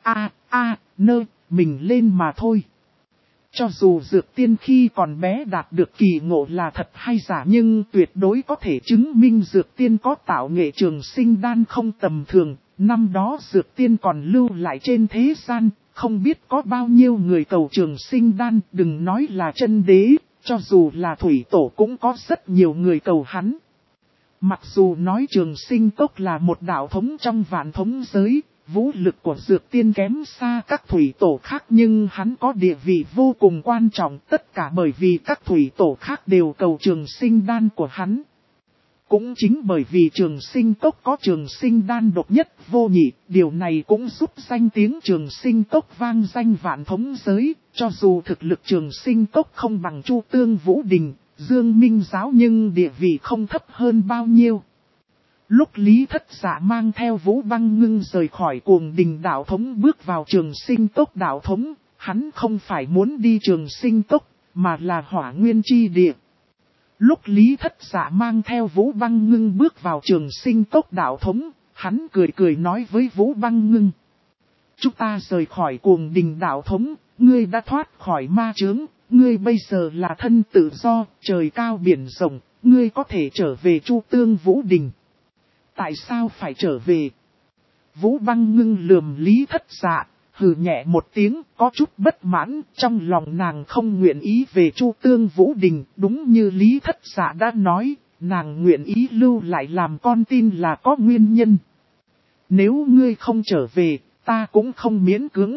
mình lên mà thôi. Cho dù dược tiên khi còn bé đạt được kỳ ngộ là thật hay giả, nhưng tuyệt đối có thể chứng minh dược tiên có tạo nghệ trường sinh đan không tầm thường. Năm đó dược tiên còn lưu lại trên thế gian, không biết có bao nhiêu người cầu trường sinh đan, đừng nói là chân đế, cho dù là thủy tổ cũng có rất nhiều người cầu hắn. Mặc dù nói trường sinh cốc là một đạo thống trong vạn thống giới, vũ lực của dược tiên kém xa các thủy tổ khác, nhưng hắn có địa vị vô cùng quan trọng, tất cả bởi vì các thủy tổ khác đều cầu trường sinh đan của hắn. Cũng chính bởi vì trường sinh cốc có trường sinh đan độc nhất vô nhị, điều này cũng giúp danh tiếng trường sinh cốc vang danh vạn thống giới, cho dù thực lực trường sinh cốc không bằng Chu Tương Vũ Đình, Dương Minh Giáo, nhưng địa vị không thấp hơn bao nhiêu. Lúc Lý Thất Dạ mang theo Vũ Băng Ngưng rời khỏi Cuồng Đình đạo thống bước vào trường sinh cốc đạo thống, hắn không phải muốn đi trường sinh cốc, mà là Hỏa Nguyên Chi Địa. Lúc Lý Thất Dạ mang theo Vũ Băng Ngưng bước vào trường sinh cốc đạo thống, hắn cười nói với Vũ Băng Ngưng: chúng ta rời khỏi Cuồng Đình đạo thống, ngươi đã thoát khỏi ma chướng, ngươi bây giờ là thân tự do, trời cao biển rộng, ngươi có thể trở về Chu Tương Vũ Đình. Tại sao phải trở về? Vũ Băng Ngưng lườm Lý Thất Dạ, hừ nhẹ một tiếng, có chút bất mãn, trong lòng nàng không nguyện ý về Chu Tương Vũ Đình, đúng như Lý Thất Dạ đã nói, nàng nguyện ý lưu lại làm con tin là có nguyên nhân. Nếu ngươi không trở về, ta cũng không miễn cưỡng.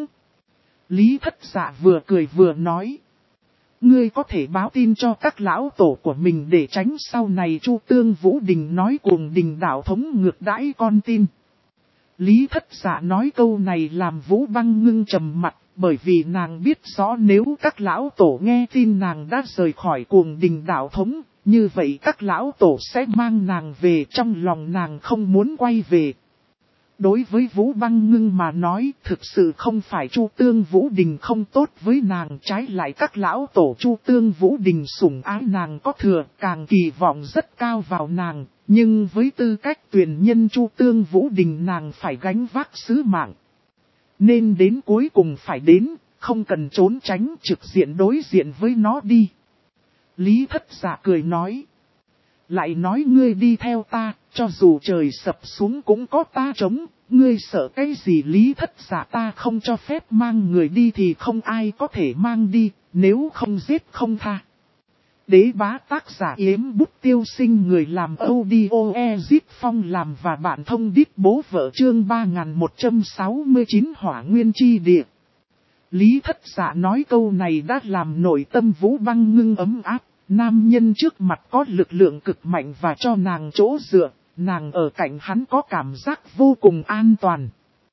Lý Thất Dạ vừa cười vừa nói: ngươi có thể báo tin cho các lão tổ của mình để tránh sau này Chu Tương Vũ Đình nói Cuồng Đình đạo thống ngược đãi con tin. Lý Thất Dạ nói câu này làm Vũ Băng Ngưng trầm mặt, bởi vì nàng biết rõ nếu các lão tổ nghe tin nàng đã rời khỏi Cuồng Đình đạo thống, như vậy các lão tổ sẽ mang nàng về, trong lòng nàng không muốn quay về. Đối với Vũ Băng Ngưng mà nói, thực sự không phải Chu Tương Vũ Đình không tốt với nàng, trái lại các lão tổ Chu Tương Vũ Đình sủng ái nàng có thừa, càng kỳ vọng rất cao vào nàng, nhưng với tư cách tuyển nhân Chu Tương Vũ Đình nàng phải gánh vác sứ mạng. Nên đến cuối cùng phải đến, không cần trốn tránh, trực diện đối diện với nó đi. Lý Thất Dạ cười nói: lại nói ngươi đi theo ta, cho dù trời sập xuống cũng có ta chống, ngươi sợ cái gì? Lý Thất Dạ: ta không cho phép mang người đi thì không ai có thể mang đi, nếu không giết không tha. Đế Bá tác giả Yếm Bút Tiêu Sinh, người làm audio Ezip Phong làm và bạn thông đít bố vợ, chương 3169 Hỏa Nguyên Chi Địa. Lý Thất Dạ nói câu này đã làm nội tâm Vũ Băng Ngưng ấm áp. Nam nhân trước mặt có lực lượng cực mạnh và cho nàng chỗ dựa, nàng ở cạnh hắn có cảm giác vô cùng an toàn.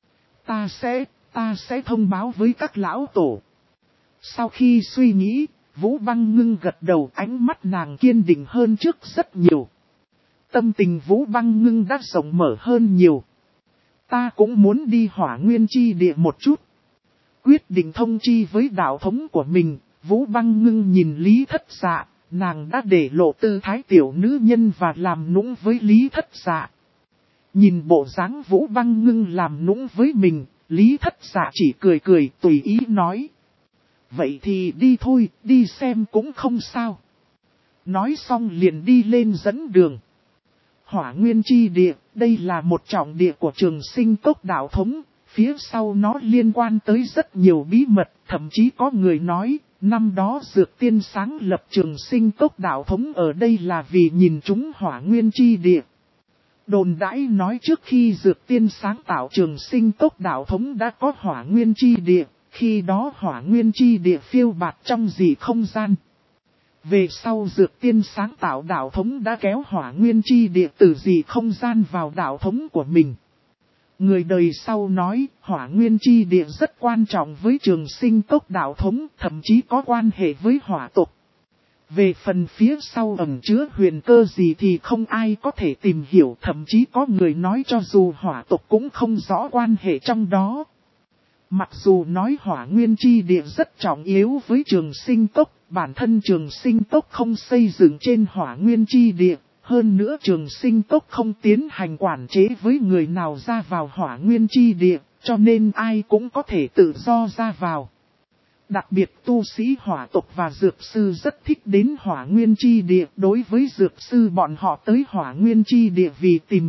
Ta sẽ thông báo với các lão tổ. Sau khi suy nghĩ, Vũ Băng Ngưng gật đầu, ánh mắt nàng kiên định hơn trước rất nhiều. Tâm tình Vũ Băng Ngưng đã rộng mở hơn nhiều. Ta cũng muốn đi Hỏa Nguyên Chi Địa một chút. Quyết định thông chi với đạo thống của mình, Vũ Băng Ngưng nhìn Lý Thất Dạ. Nàng đã để lộ tư thái tiểu nữ nhân và làm nũng với Lý Thất Dạ. Nhìn bộ dáng Vũ Băng Ngưng làm nũng với mình, Lý Thất Dạ chỉ cười tùy ý nói: vậy thì đi thôi, đi xem cũng không sao. Nói xong liền đi lên dẫn đường. Hỏa Nguyên Chi Địa, đây là một trọng địa của trường sinh cốc đạo thống, phía sau nó liên quan tới rất nhiều bí mật, thậm chí có người nói, năm đó Dược Tiên sáng lập trường sinh cốc đạo thống ở đây là vì nhìn chúng Hỏa Nguyên Chi Địa. Đồn đãi nói trước khi Dược Tiên sáng tạo trường sinh cốc đạo thống đã có Hỏa Nguyên Chi Địa, Khi đó hỏa nguyên chi địa phiêu bạt trong dị không gian. Về sau Dược Tiên sáng tạo đạo thống đã kéo hỏa nguyên chi địa từ dị không gian vào đạo thống của mình. Người đời sau nói hỏa nguyên chi địa rất quan trọng với Trường Sinh Cốc đạo thống, thậm chí có quan hệ với hỏa tộc. Về phần phía sau ẩn chứa huyền cơ gì thì không ai có thể tìm hiểu, thậm chí có người nói cho dù hỏa tộc cũng không rõ quan hệ trong đó. Mặc dù nói hỏa nguyên chi địa rất trọng yếu với Trường Sinh Cốc, bản thân Trường Sinh Cốc không xây dựng trên hỏa nguyên chi địa, hơn nữa Trường Sinh Cốc không tiến hành quản chế với người nào ra vào hỏa nguyên chi địa, cho nên ai cũng có thể tự do ra vào. Đặc biệt tu sĩ hỏa tộc và dược sư rất thích đến hỏa nguyên chi địa. Đối với dược sư bọn họ tới hỏa nguyên chi địa vì tìm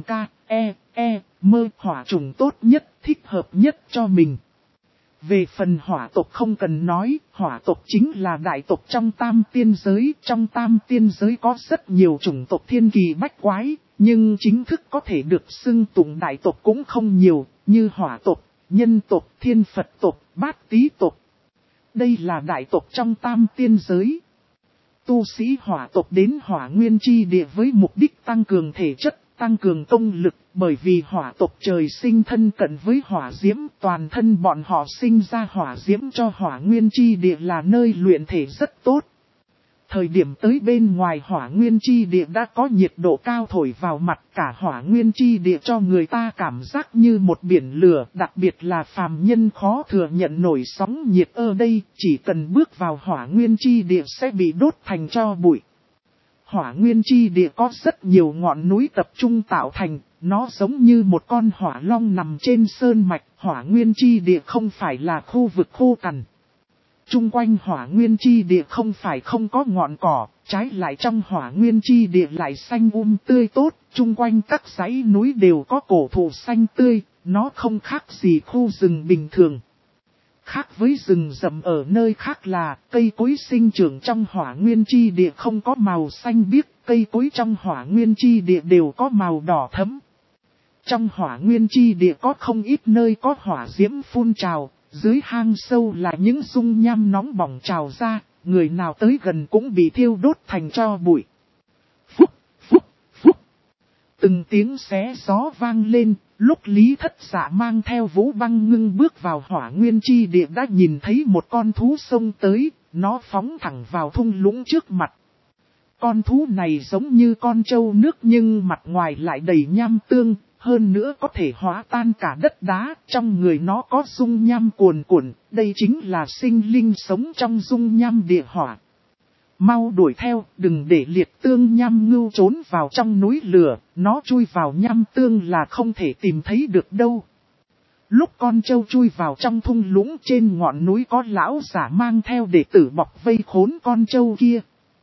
mơ hỏa trùng tốt nhất, thích hợp nhất cho mình. Về phần hỏa tộc không cần nói, hỏa tộc chính là đại tộc trong tam tiên giới. Trong tam tiên giới có rất nhiều chủng tộc thiên kỳ bách quái, nhưng chính thức có thể được xưng tụng đại tộc cũng không nhiều, như hỏa tộc, nhân tộc, thiên Phật tộc, bát tý tộc. Đây là đại tộc trong tam tiên giới. Tu sĩ hỏa tộc đến hỏa nguyên chi địa với mục đích tăng cường thể chất, tăng cường công lực, bởi vì hỏa tộc trời sinh thân cận với hỏa diễm, toàn thân bọn họ sinh ra hỏa diễm cho hỏa nguyên chi địa là nơi luyện thể rất tốt. Thời điểm tới bên ngoài hỏa nguyên chi địa đã có nhiệt độ cao thổi vào mặt, cả hỏa nguyên chi địa cho người ta cảm giác như một biển lửa, đặc biệt là phàm nhân khó thừa nhận nổi sóng nhiệt ở đây, chỉ cần bước vào hỏa nguyên chi địa sẽ bị đốt thành tro bụi. Hỏa nguyên chi địa có rất nhiều ngọn núi tập trung tạo thành, nó giống như một con hỏa long nằm trên sơn mạch. Hỏa nguyên chi địa không phải là khu vực khô cằn. Trung quanh hỏa nguyên chi địa không phải không có ngọn cỏ, trái lại trong hỏa nguyên chi địa lại xanh tươi tốt, trung quanh các dãy núi đều có cổ thụ xanh tươi, nó không khác gì khu rừng bình thường. Khác với rừng rậm ở nơi khác là cây cối sinh trưởng trong hỏa nguyên chi địa không có màu xanh biếc, cây cối trong hỏa nguyên chi địa đều có màu đỏ thẫm. Trong hỏa nguyên chi địa có không ít nơi có hỏa diễm phun trào, dưới hang sâu là những dung nham nóng bỏng trào ra, người nào tới gần cũng bị thiêu đốt thành tro bụi. Phúc, phúc, phúc. Từng tiếng xé gió vang lên, lúc Lý Thất Dạ mang theo Vũ Băng Ngưng bước vào hỏa nguyên chi địa đã nhìn thấy một con thú xông tới, nó phóng thẳng vào thung lũng trước mặt. Con thú này giống như con trâu nước nhưng mặt ngoài lại đầy nham tương, hơn nữa có thể hóa tan cả đất đá, trong người nó có dung nham cuồn cuộn, đây chính là sinh linh sống trong dung nham địa hỏa. Mau đuổi theo, đừng để liệt tương nham ngưu trốn vào trong núi lửa, nó chui vào nham tương là không thể tìm thấy được đâu. Lúc con trâu chui vào trong thung lũng trên ngọn núi có lão giả mang theo đệ tử bọc vây khốn con trâu kia.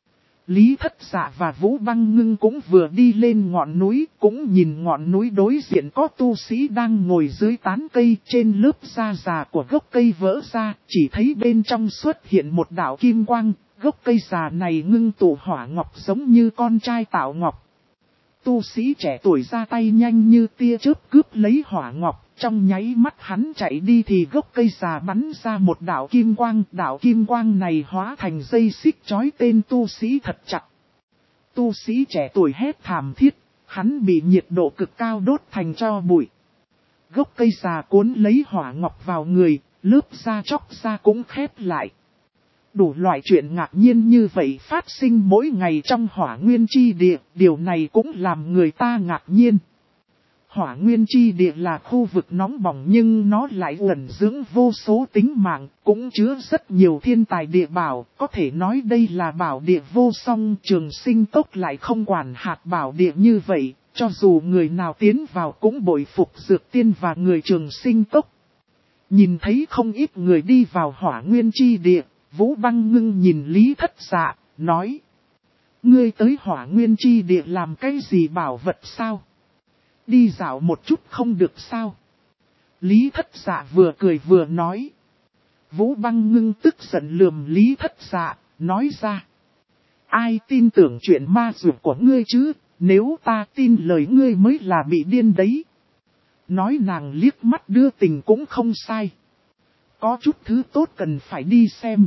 Lý Thất Dạ và Vũ Băng Ngưng cũng vừa đi lên ngọn núi, cũng nhìn ngọn núi đối diện có tu sĩ đang ngồi dưới tán cây, trên lớp da già của gốc cây vỡ ra, chỉ thấy bên trong xuất hiện một đạo kim quang, gốc cây già này ngưng tụ hỏa ngọc giống như con trai tạo ngọc. Tu sĩ trẻ tuổi ra tay nhanh như tia chớp cướp lấy hỏa ngọc, trong nháy mắt hắn chạy đi thì gốc cây già bắn ra một đạo kim quang này hóa thành dây xích trói tên tu sĩ thật chặt. Tu sĩ trẻ tuổi hét thảm thiết, hắn bị nhiệt độ cực cao đốt thành tro bụi. Gốc cây già cuốn lấy hỏa ngọc vào người, lớp da chóc da cũng khép lại. Đủ loại chuyện ngạc nhiên như vậy phát sinh mỗi ngày trong hỏa nguyên chi địa, điều này cũng làm người ta ngạc nhiên. Hỏa nguyên chi địa là khu vực nóng bỏng nhưng nó lại ẩn dưỡng vô số tính mạng, cũng chứa rất nhiều thiên tài địa bảo, có thể nói đây là bảo địa vô song. Trường Sinh Cốc lại không quản hạt bảo địa như vậy, cho dù người nào tiến vào cũng bội phục Dược Tiên và người Trường Sinh Cốc. Nhìn thấy không ít người đi vào hỏa nguyên chi địa, Vũ Băng Ngưng nhìn Lý Thất Dạ, nói: ngươi tới hỏa nguyên chi địa làm cái gì bảo vật sao? Đi dạo một chút không được sao? Lý Thất Dạ vừa cười vừa nói. Vũ Băng Ngưng tức giận lườm Lý Thất Dạ, nói ra: ai tin tưởng chuyện ma dược của ngươi chứ, nếu ta tin lời ngươi mới là bị điên đấy. Nói nàng liếc mắt đưa tình cũng không sai. có chút thứ tốt cần phải đi xem.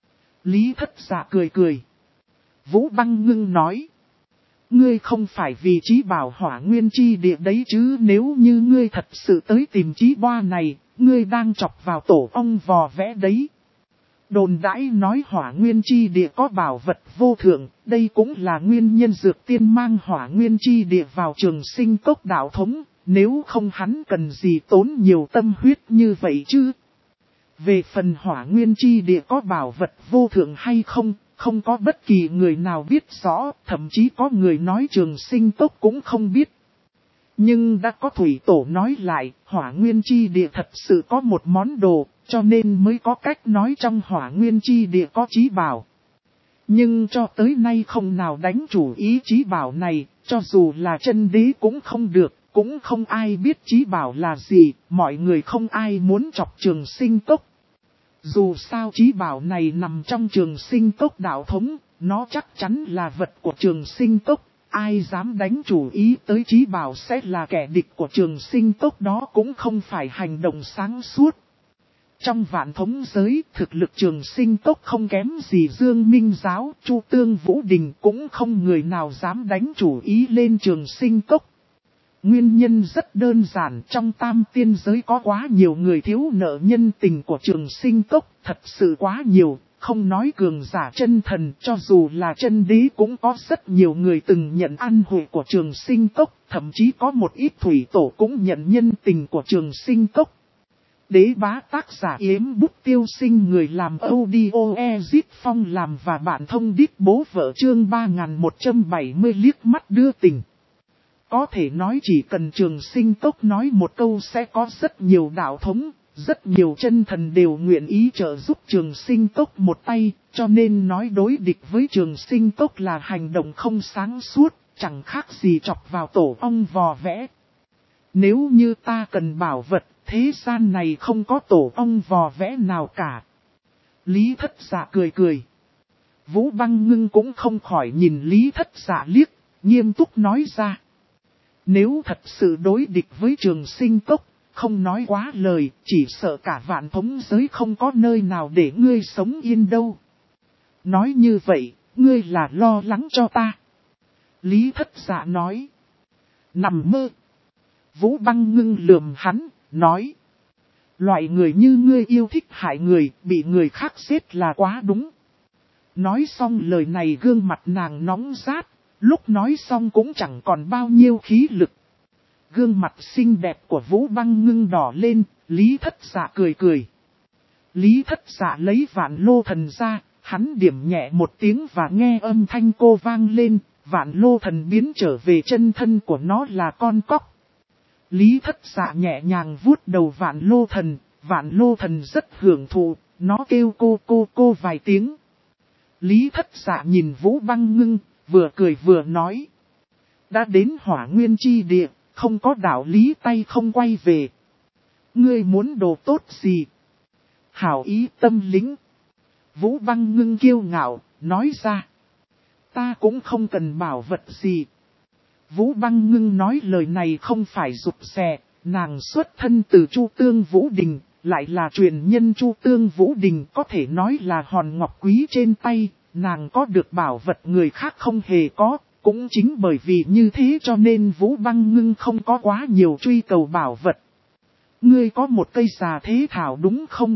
Lý Thất Dạ cười cười. Vũ Băng Ngưng nói. Ngươi không phải vì chí bảo Hỏa Nguyên Chi Địa đấy chứ, nếu như ngươi thật sự tới tìm chí boa này, ngươi đang chọc vào tổ ong vò vẽ đấy. Đồn đãi nói Hỏa Nguyên Chi Địa có bảo vật vô thượng, đây cũng là nguyên nhân Dược Tiên mang Hỏa Nguyên Chi Địa vào Trường Sinh Cốc đạo thống, nếu không hắn cần gì tốn nhiều tâm huyết như vậy chứ. Về phần Hỏa Nguyên Chi Địa có bảo vật vô thượng hay không, không có bất kỳ người nào biết rõ, thậm chí có người nói Trường Sinh Cốc cũng không biết. Nhưng đã có thủy tổ nói lại, Hỏa Nguyên Chi Địa thật sự có một món đồ, cho nên mới có cách nói trong Hỏa Nguyên Chi Địa có chí bảo. Nhưng cho tới nay không nào đánh chủ ý chí bảo này, cho dù là chân đế cũng không được, cũng không ai biết chí bảo là gì, mọi người không ai muốn chọc Trường Sinh Cốc. Dù sao chí bảo này nằm trong Trường Sinh Cốc đạo thống, nó chắc chắn là vật của Trường Sinh Cốc. Ai dám đánh chủ ý tới chí bảo sẽ là kẻ địch của Trường Sinh Cốc đó cũng không phải hành động sáng suốt. Trong vạn thống giới, thực lực Trường Sinh Cốc không kém gì Dương Minh Giáo, Chu Tương Vũ Đình, cũng không người nào dám đánh chủ ý lên Trường Sinh Cốc. Nguyên nhân rất đơn giản, trong tam tiên giới có quá nhiều người thiếu nợ nhân tình của Trường Sinh Cốc, thật sự quá nhiều. Không nói cường giả chân thần, cho dù là chân đế cũng có rất nhiều người từng nhận ăn hội của Trường Sinh Cốc, thậm chí có một ít thủy tổ cũng nhận nhân tình của Trường Sinh Cốc. Đế bá tác giả Yếm Bút Tiêu Sinh, người làm audio Ezit Phong làm và bản thông điệp bố vợ, chương 3170 liếc mắt đưa tình. Có thể nói chỉ cần Trường Sinh Cốc nói một câu sẽ có rất nhiều đạo thống. Rất nhiều chân thần đều nguyện ý trợ giúp Trường Sinh Cốc một tay, cho nên nói đối địch với Trường Sinh Cốc là hành động không sáng suốt, chẳng khác gì chọc vào tổ ong vò vẽ. Nếu như ta cần bảo vật, thế gian này không có tổ ong vò vẽ nào cả. Lý Thất Dạ cười cười. Vũ Băng Ngưng cũng không khỏi nhìn Lý Thất Dạ liếc, nghiêm túc nói ra. Nếu thật sự đối địch với Trường Sinh Cốc, không nói quá lời, chỉ sợ cả vạn thống giới không có nơi nào để ngươi sống yên đâu. Nói như vậy, ngươi là lo lắng cho ta. Lý Thất Dạ nói. Nằm mơ. Vũ Băng Ngưng lườm hắn, nói. Loại người như ngươi yêu thích hại người, bị người khác giết là quá đúng. Nói xong lời này gương mặt nàng nóng rát, lúc nói xong cũng chẳng còn bao nhiêu khí lực. Gương mặt xinh đẹp của Vũ Băng Ngưng đỏ lên, Lý Thất Dạ cười cười. Lý Thất Dạ lấy Vạn Lô Thần ra, hắn điểm nhẹ một tiếng và nghe âm thanh cô vang lên, Vạn Lô Thần biến trở về chân thân của nó là con cóc. Lý Thất Dạ nhẹ nhàng vuốt đầu Vạn Lô Thần rất hưởng thụ, nó kêu cô vài tiếng. Lý Thất Dạ nhìn Vũ Băng Ngưng, vừa cười vừa nói. Đã đến Hỏa Nguyên Chi Địa, không có đạo lý tay không quay về. Ngươi muốn đồ tốt gì? Hảo ý tâm lính. Vũ Băng Ngưng kiêu ngạo, nói ra. Ta cũng không cần bảo vật gì. Vũ Băng Ngưng nói lời này không phải rụt rè, nàng xuất thân từ Chu Tương Vũ Đình, lại là truyền nhân Chu Tương Vũ Đình, có thể nói là hòn ngọc quý trên tay, nàng có được bảo vật người khác không hề có. Cũng chính bởi vì như thế cho nên Vũ Băng Ngưng không có quá nhiều truy cầu bảo vật. Ngươi có một cây xà thế thảo đúng không?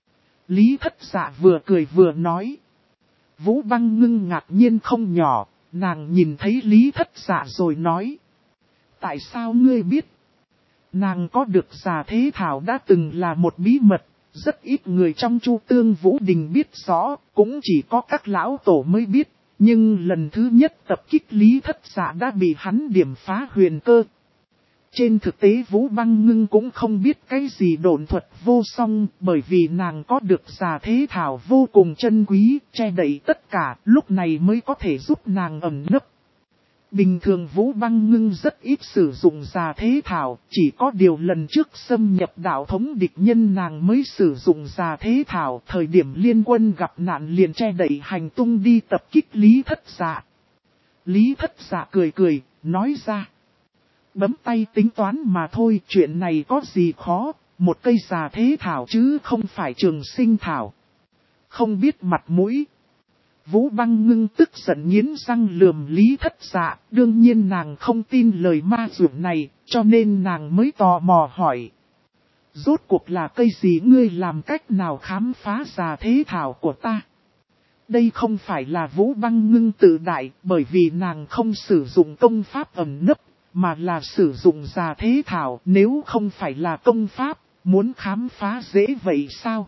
Lý Thất Dạ vừa cười vừa nói. Vũ Băng Ngưng ngạc nhiên không nhỏ, nàng nhìn thấy Lý Thất Dạ rồi nói. Tại sao ngươi biết? Nàng có được xà thế thảo đã từng là một bí mật, rất ít người trong Chu Tương Vũ Đình biết rõ, cũng chỉ có các lão tổ mới biết. Nhưng lần thứ nhất tập kích Lý Thất Dạ đã bị hắn điểm phá huyền cơ. Trên thực tế Vũ Băng Ngưng cũng không biết cái gì độn thuật vô song, bởi vì nàng có được xà thế thảo vô cùng chân quý, che đậy tất cả, lúc này mới có thể giúp nàng ẩn nấp. Bình thường Vũ Băng Ngưng rất ít sử dụng xà thế thảo, chỉ có điều lần trước xâm nhập đạo thống địch nhân nàng mới sử dụng xà thế thảo, thời điểm liên quân gặp nạn liền che đậy hành tung đi tập kích Lý Thất Dạ. Lý Thất Dạ cười cười, nói ra. Bấm tay tính toán mà thôi, chuyện này có gì khó, một cây già thế thảo chứ không phải trường sinh thảo. Không biết mặt mũi. Vũ Băng Ngưng tức giận nghiến răng lườm Lý Thất Dạ, đương nhiên nàng không tin lời ma dược này, cho nên nàng mới tò mò hỏi. Rốt cuộc là cây gì ngươi làm cách nào khám phá già thế thảo của ta? Đây không phải là Vũ Băng Ngưng tự đại, bởi vì nàng không sử dụng công pháp ẩn nấp, mà là sử dụng già thế thảo. Nếu không phải là công pháp, muốn khám phá dễ vậy sao?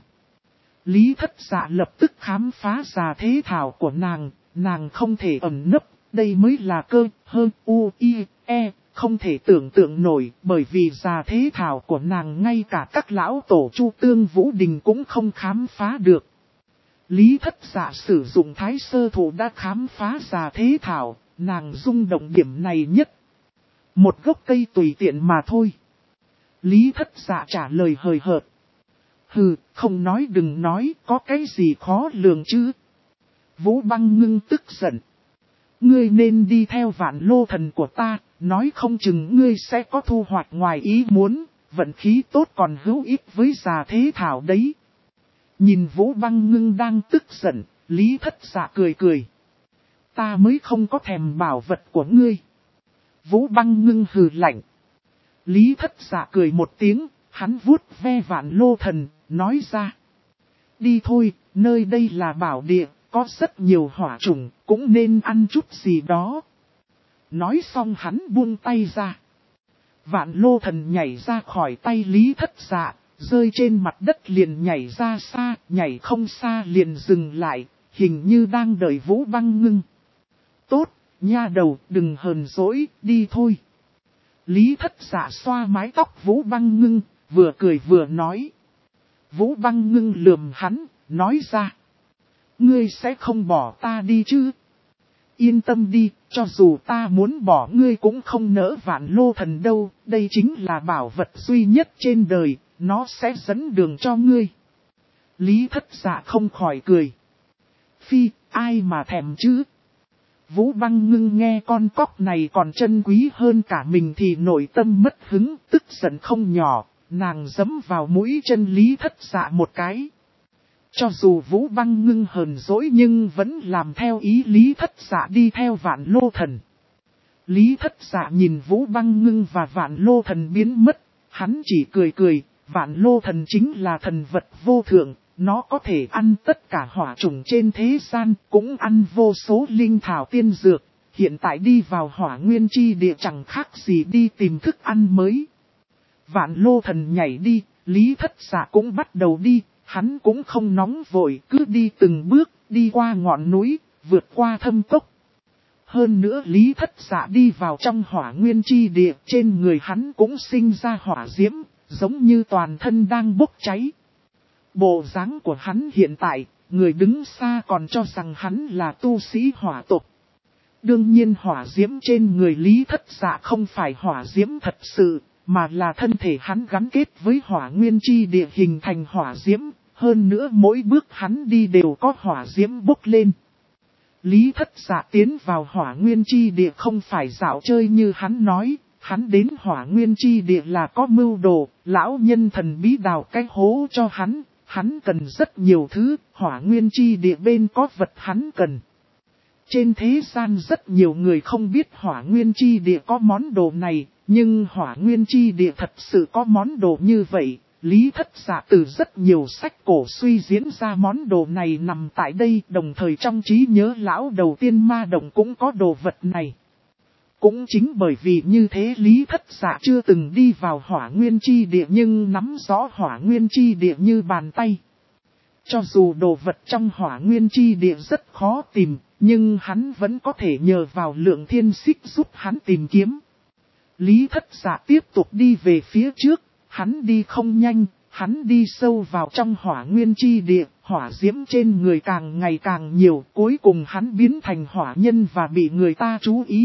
Lý Thất Dạ lập tức khám phá già thế thảo của nàng không thể ẩn nấp, đây mới là cơ hơn không thể tưởng tượng nổi, bởi vì già thế thảo của nàng ngay cả các lão tổ Chu Tương Vũ Đình cũng không khám phá được. Lý Thất Dạ sử dụng Thái Sơ Thụ đã khám phá già thế thảo, nàng rung động điểm này nhất. Một gốc cây tùy tiện mà thôi. Lý Thất Dạ trả lời hời hợt. Hừ, không nói đừng nói, có cái gì khó lường chứ. Vũ Băng Ngưng tức giận. Ngươi nên đi theo Vạn Lô Thần của ta, nói không chừng ngươi sẽ có thu hoạch ngoài ý muốn, vận khí tốt còn hữu ích với già thế thảo đấy. Nhìn Vũ Băng Ngưng đang tức giận, Lý Thất Dạ cười cười. Ta mới không có thèm bảo vật của ngươi. Vũ Băng Ngưng hừ lạnh. Lý Thất Dạ cười một tiếng, hắn vuốt ve Vạn Lô Thần, nói ra. Đi thôi, nơi đây là bảo địa, có rất nhiều hỏa trùng, cũng nên ăn chút gì đó. Nói xong hắn buông tay ra. Vạn Lô Thần nhảy ra khỏi tay Lý Thất Dạ, rơi trên mặt đất liền nhảy ra xa, nhảy không xa liền dừng lại, hình như đang đợi Vũ Băng Ngưng. Tốt, nha đầu, đừng hờn dỗi, đi thôi. Lý Thất Dạ xoa mái tóc Vũ Băng Ngưng, vừa cười vừa nói. Vũ Băng Ngưng lườm hắn, nói ra. Ngươi sẽ không bỏ ta đi chứ? Yên tâm đi, cho dù ta muốn bỏ ngươi cũng không nỡ Vạn Lô Thần đâu, đây chính là bảo vật duy nhất trên đời, nó sẽ dẫn đường cho ngươi. Lý Thất Dạ không khỏi cười. Phi, ai mà thèm chứ? Vũ Băng Ngưng nghe con cóc này còn chân quý hơn cả mình thì nội tâm mất hứng, tức giận không nhỏ, nàng giẫm vào mũi chân Lý Thất Dạ một cái. Cho dù Vũ Băng Ngưng hờn dỗi nhưng vẫn làm theo ý Lý Thất Dạ đi theo Vạn Lô Thần. Lý Thất Dạ nhìn Vũ Băng Ngưng và Vạn Lô Thần biến mất, hắn chỉ cười cười, Vạn Lô Thần chính là thần vật vô thượng, nó có thể ăn tất cả hỏa trùng trên thế gian, cũng ăn vô số linh thảo tiên dược, hiện tại đi vào hỏa nguyên chi địa chẳng khác gì đi tìm thức ăn mới. Vạn Lô Thần nhảy đi, Lý Thất Dạ cũng bắt đầu đi. Hắn cũng không nóng vội, cứ đi từng bước, đi qua ngọn núi, vượt qua thâm cốc. Hơn nữa Lý Thất Dạ đi vào trong hỏa nguyên chi địa, trên người hắn cũng sinh ra hỏa diễm, giống như toàn thân đang bốc cháy. Bộ dáng của hắn hiện tại, người đứng xa còn cho rằng hắn là tu sĩ hỏa tộc. Đương nhiên hỏa diễm trên người Lý Thất Dạ không phải hỏa diễm thật sự, mà là thân thể hắn gắn kết với hỏa nguyên chi địa hình thành hỏa diễm. Hơn nữa mỗi bước hắn đi đều có hỏa diễm bốc lên. Lý Thất Dạ tiến vào hỏa nguyên chi địa không phải dạo chơi như hắn nói. Hắn đến hỏa nguyên chi địa là có mưu đồ, lão nhân thần bí đào cái hố cho hắn. Hắn cần rất nhiều thứ, hỏa nguyên chi địa bên có vật hắn cần. Trên thế gian rất nhiều người không biết hỏa nguyên chi địa có món đồ này, nhưng hỏa nguyên chi địa thật sự có món đồ như vậy. Lý Thất Dạ từ rất nhiều sách cổ suy diễn ra món đồ này nằm tại đây, đồng thời trong trí nhớ lão đầu tiên ma đồng cũng có đồ vật này. Cũng chính bởi vì như thế Lý Thất Dạ chưa từng đi vào hỏa nguyên chi địa nhưng nắm rõ hỏa nguyên chi địa như bàn tay. Cho dù đồ vật trong hỏa nguyên chi địa rất khó tìm, nhưng hắn vẫn có thể nhờ vào lượng thiên xích giúp hắn tìm kiếm. Lý Thất Dạ tiếp tục đi về phía trước. Hắn đi không nhanh, hắn đi sâu vào trong hỏa nguyên chi địa, hỏa diễm trên người càng ngày càng nhiều, cuối cùng hắn biến thành hỏa nhân và bị người ta chú ý.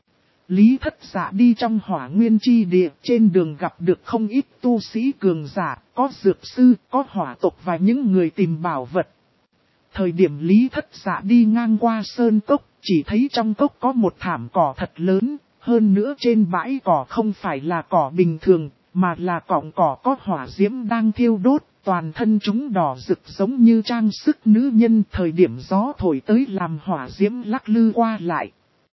Lý Thất Dạ đi trong hỏa nguyên chi địa, trên đường gặp được không ít tu sĩ cường giả, có dược sư, có hỏa tộc và những người tìm bảo vật. Thời điểm Lý Thất Dạ đi ngang qua sơn cốc, chỉ thấy trong cốc có một thảm cỏ thật lớn, hơn nữa trên bãi cỏ không phải là cỏ bình thường. mà là cọng cỏ có hỏa diễm đang thiêu đốt, toàn thân chúng đỏ rực giống như trang sức nữ nhân, thời điểm gió thổi tới làm hỏa diễm lắc lư qua lại.